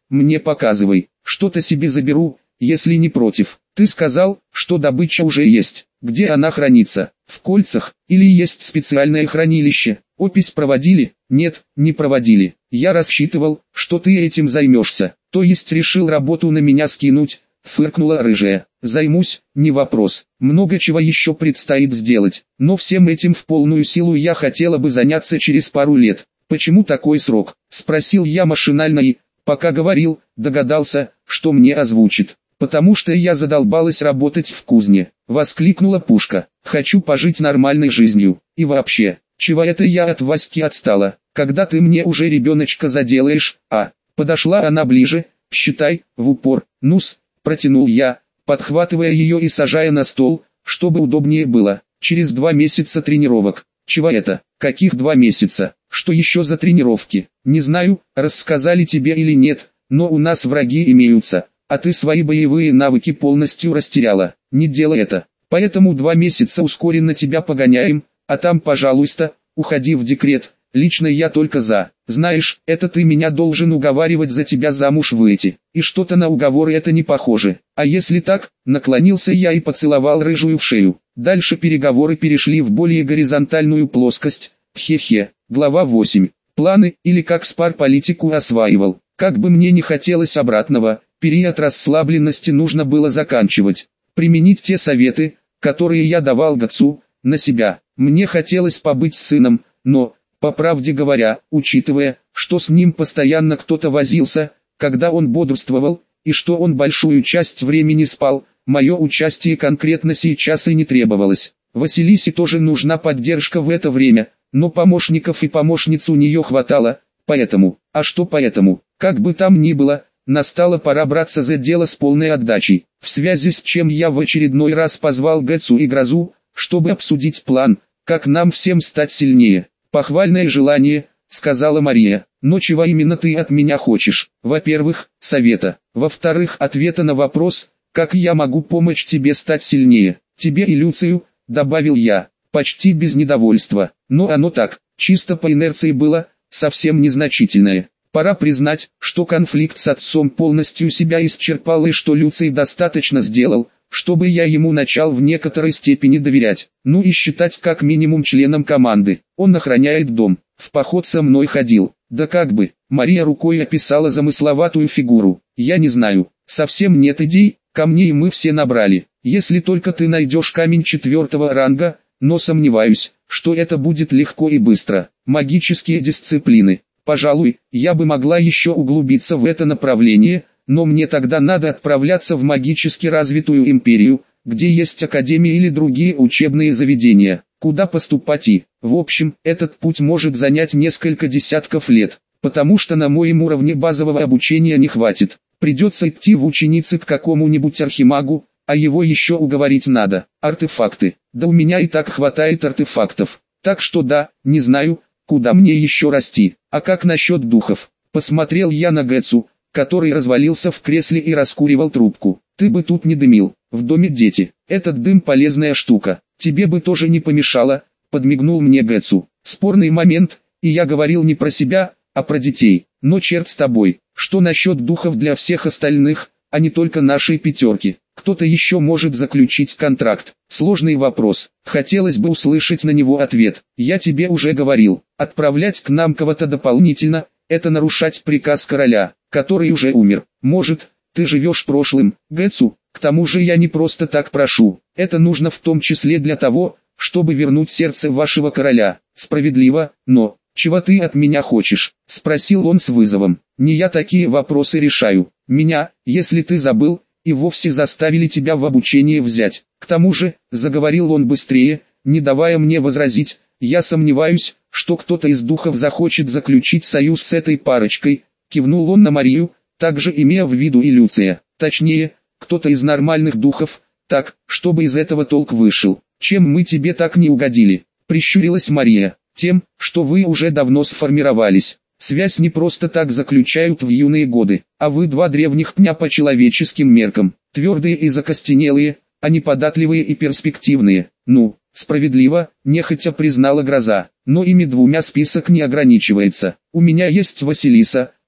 мне показывай, что-то себе заберу, если не против. Ты сказал, что добыча уже есть. Где она хранится? В кольцах, или есть специальное хранилище? Опись проводили? Нет, не проводили. Я рассчитывал, что ты этим займешься. То есть решил работу на меня скинуть, фыркнула рыжая. Займусь, не вопрос. Много чего еще предстоит сделать. Но всем этим в полную силу я хотела бы заняться через пару лет. Почему такой срок? Спросил я машинально и, пока говорил, догадался, что мне озвучит. «Потому что я задолбалась работать в кузне», — воскликнула Пушка. «Хочу пожить нормальной жизнью. И вообще, чего это я от Васьки отстала, когда ты мне уже ребеночка заделаешь, а?» Подошла она ближе, считай, в упор. «Ну-с», — протянул я, подхватывая ее и сажая на стол, чтобы удобнее было. «Через два месяца тренировок». «Чего это? Каких два месяца? Что еще за тренировки?» «Не знаю, рассказали тебе или нет, но у нас враги имеются. А ты свои боевые навыки полностью растеряла. Не делай это. Поэтому два месяца ускоренно тебя погоняем, а там, пожалуйста, уходи в декрет. Лично я только за. Знаешь, это ты меня должен уговаривать за тебя замуж выйти. И что-то на уговоры это не похоже. А если так, наклонился я и поцеловал рыжую в шею. Дальше переговоры перешли в более горизонтальную плоскость. Хе-хе. Глава восемь. Планы, или как спар политику осваивал. Как бы мне не хотелось обратного, период расслабленности нужно было заканчивать. Применить те советы, которые я давал Гацу, на себя. Мне хотелось побыть с сыном, но, по правде говоря, учитывая, что с ним постоянно кто-то возился, когда он бодрствовал, и что он большую часть времени спал, мое участие конкретно сейчас и не требовалось. Василисе тоже нужна поддержка в это время, но помощников и помощниц у нее хватало, поэтому, а что поэтому, как бы там ни было, настала пора браться за дело с полной отдачей, в связи с чем я в очередной раз позвал Гэцу и Грозу, чтобы обсудить план, как нам всем стать сильнее. «Похвальное желание», — сказала Мария, — «но чего именно ты от меня хочешь? Во-первых, совета, во-вторых, ответа на вопрос, как я могу помочь тебе стать сильнее, тебе и Люцию», — добавил я, почти без недовольства, но оно так, чисто по инерции было, совсем незначительное. Пора признать, что конфликт с отцом полностью себя исчерпал и что Люций достаточно сделал, чтобы я ему начал в некоторой степени доверять, ну и считать как минимум членом команды. Он охраняет дом, в поход со мной ходил, да как бы, Мария рукой описала замысловатую фигуру. Я не знаю, совсем нет идей, камней мы все набрали, если только ты найдешь камень четвертого ранга, но сомневаюсь, что это будет легко и быстро. Магические дисциплины. Пожалуй, я бы могла еще углубиться в это направление, но мне тогда надо отправляться в магически развитую империю, где есть академии или другие учебные заведения, куда поступать и, в общем, этот путь может занять несколько десятков лет, потому что на моем уровне базового обучения не хватит. Придется идти в ученицы к какому-нибудь архимагу, а его еще уговорить надо. Артефакты. Да у меня и так хватает артефактов. Так что да, не знаю, куда мне еще расти. А как насчет духов? Посмотрел я на Гэцу, который развалился в кресле и раскуривал трубку. Ты бы тут не дымил, в доме дети. Этот дым полезная штука, тебе бы тоже не помешало, подмигнул мне Гэцу. Спорный момент, и я говорил не про себя, а про детей. Но черт с тобой, что насчет духов для всех остальных, а не только нашей пятерки? Кто-то еще может заключить контракт. Сложный вопрос. Хотелось бы услышать на него ответ. Я тебе уже говорил, отправлять к нам кого-то дополнительно, это нарушать приказ короля, который уже умер. Может, ты живешь прошлым, Гэцу? К тому же я не просто так прошу. Это нужно в том числе для того, чтобы вернуть сердце вашего короля. Справедливо, но... «Чего ты от меня хочешь?» — спросил он с вызовом. «Не я такие вопросы решаю. Меня, если ты забыл, и вовсе заставили тебя в обучение взять. К тому же, заговорил он быстрее, не давая мне возразить, я сомневаюсь, что кто-то из духов захочет заключить союз с этой парочкой», — кивнул он на Марию, также имея в виду и Люция. «Точнее, кто-то из нормальных духов, так, чтобы из этого толк вышел. Чем мы тебе так не угодили?» — прищурилась Мария. «Тем, что вы уже давно сформировались. Связь не просто так заключают в юные годы, а вы два древних пня по человеческим меркам, твердые и закостенелые, а не податливые и перспективные. Ну, справедливо, нехотя признала Гроза, но ими двумя список не ограничивается. У меня есть Василиса,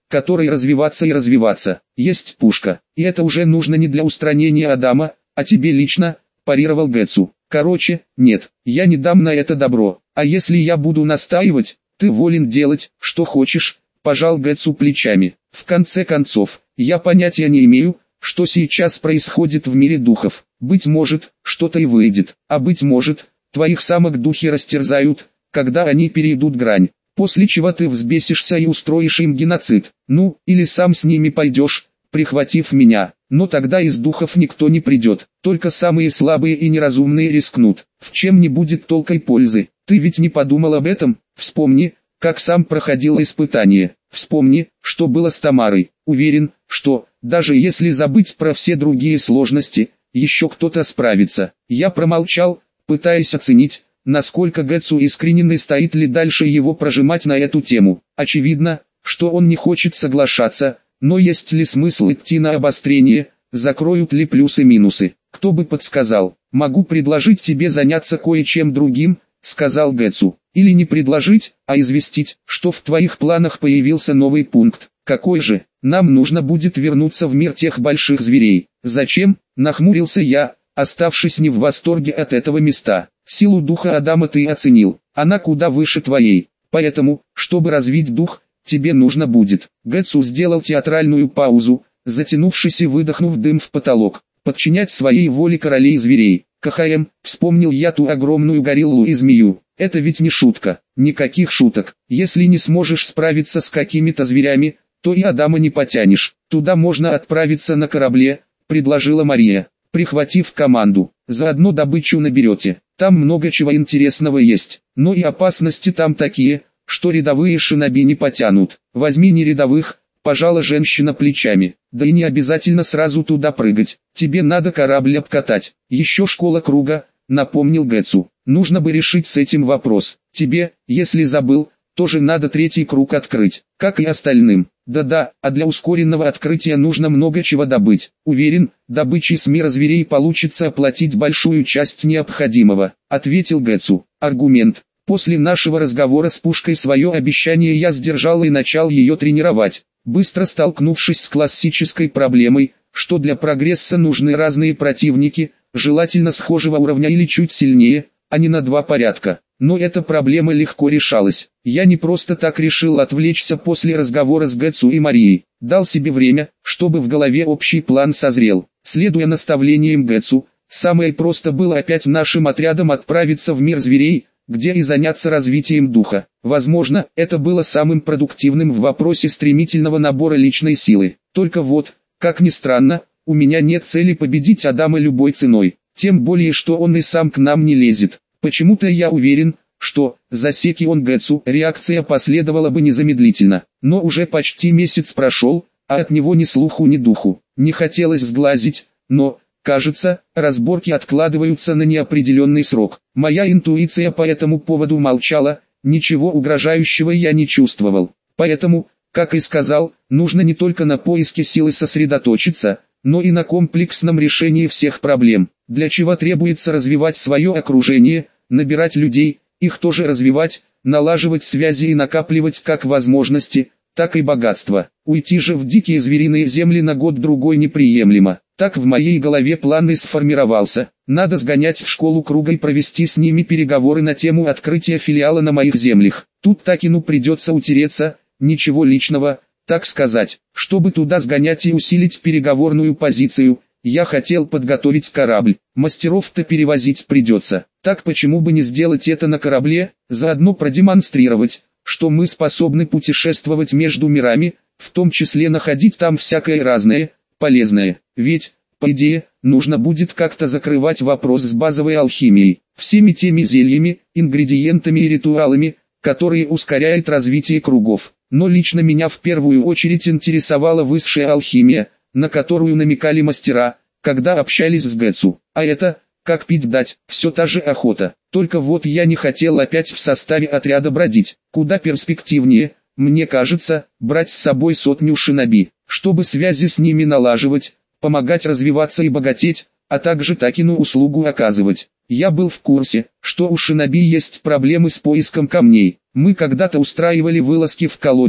которой развиваться и развиваться. Есть пушка, и это уже нужно не для устранения Адама, а тебе лично, парировал Гэтсу. Короче, нет, я не дам на это добро, а если я буду настаивать, ты волен делать, что хочешь, пожал Гэтсу плечами. В конце концов, я понятия не имею, что сейчас происходит в мире духов. Быть может, что-то и выйдет, а быть может, твоих самок духи растерзают, когда они перейдут грань, после чего ты взбесишься и устроишь им геноцид, ну, или сам с ними пойдешь, прихватив меня, но тогда из духов никто не придет, только самые слабые и неразумные рискнут, в чем не будет толка и пользы. Ты ведь не подумал об этом? Вспомни, как сам проходил испытание, вспомни, что было с Тамарой. Уверен, что, даже если забыть про все другие сложности, еще кто-то справится. Я промолчал, пытаясь оценить, насколько Гэтсу искренен и стоит ли дальше его прожимать на эту тему. Очевидно, что он не хочет соглашаться, но есть ли смысл идти на обострение, закроют ли плюсы-минусы. Кто бы подсказал, могу предложить тебе заняться кое-чем другим, сказал Гэтсу. Или не предложить, а известить, что в твоих планах появился новый пункт. Какой же? Нам нужно будет вернуться в мир тех больших зверей. Зачем? Нахмурился я, оставшись не в восторге от этого места. Силу духа Адама ты оценил, она куда выше твоей. Поэтому, чтобы развить дух, тебе нужно будет. Гэтсу сделал театральную паузу, затянувшись и выдохнув дым в потолок. Подчинять своей воле королей зверей. КХМ, вспомнил я ту огромную гориллу и змею. Это ведь не шутка, никаких шуток. Если не сможешь справиться с какими-то зверями, то и Адама не потянешь. Туда можно отправиться на корабле, предложила Мария, прихватив команду. Заодно добычу наберете. Там много чего интересного есть, но и опасности там такие, что рядовые шиноби не потянут. Возьми не рядовых, пожала женщина плечами. Да и не обязательно сразу туда прыгать. Тебе надо корабль обкатать. Еще школа круга, напомнил Гэтсу. Нужно бы решить с этим вопрос. Тебе, если забыл, тоже надо третий круг открыть, как и остальным. Да-да, а для ускоренного открытия нужно много чего добыть. Уверен, добычей с мира зверей получится оплатить большую часть необходимого, ответил Гэтсу. Аргумент. После нашего разговора с пушкой свое обещание я сдержал и начал ее тренировать. Быстро столкнувшись с классической проблемой, что для прогресса нужны разные противники, желательно схожего уровня или чуть сильнее, а не на два порядка. Но эта проблема легко решалась. Я не просто так решил отвлечься после разговора с Гэтсу и Марией. Дал себе время, чтобы в голове общий план созрел. Следуя наставлениям Гэтсу, самое просто было опять нашим отрядом отправиться в мир зверей, где и заняться развитием духа. Возможно, это было самым продуктивным в вопросе стремительного набора личной силы. Только вот, как ни странно, у меня нет цели победить Адама любой ценой. Тем более, что он и сам к нам не лезет. Почему-то я уверен, что, засеки он Гэтсу, реакция последовала бы незамедлительно. Но уже почти месяц прошел, а от него ни слуху ни духу. Не хотелось сглазить, но, кажется, разборки откладываются на неопределенный срок. Моя интуиция по этому поводу молчала, ничего угрожающего я не чувствовал. Поэтому, как и сказал, нужно не только на поиске силы сосредоточиться, но и на комплексном решении всех проблем, для чего требуется развивать свое окружение, набирать людей, их тоже развивать, налаживать связи и накапливать как возможности, так и богатство. Уйти же в дикие звериные земли на год-другой неприемлемо. Так в моей голове план и сформировался. Надо сгонять в школу круга и провести с ними переговоры на тему открытия филиала на моих землях. Тут Такину придется утереться, ничего личного, так сказать. Чтобы туда сгонять и усилить переговорную позицию, я хотел подготовить корабль. Мастеров-то перевозить придется. Так почему бы не сделать это на корабле, заодно продемонстрировать, что мы способны путешествовать между мирами, в том числе находить там всякое разное, полезное. Ведь, по идее, нужно будет как-то закрывать вопрос с базовой алхимией, всеми теми зельями, ингредиентами и ритуалами, которые ускоряют развитие кругов. Но лично меня в первую очередь интересовала высшая алхимия, на которую намекали мастера, когда общались с Гэтсу. А это, как пить дать, все та же охота. Только вот я не хотел опять в составе отряда бродить. Куда перспективнее, мне кажется, брать с собой сотню шиноби, чтобы связи с ними налаживать, помогать развиваться и богатеть, а также Такину услугу оказывать. Я был в курсе, что у шиноби есть проблемы с поиском камней. Мы когда-то устраивали вылазки в колодец,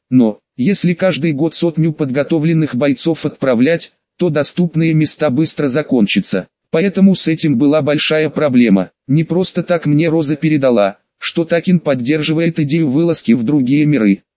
Но, если каждый год сотню подготовленных бойцов отправлять, то доступные места быстро закончатся. Поэтому с этим была большая проблема. Не просто так мне Роза передала, что Такин поддерживает идею вылазки в другие миры.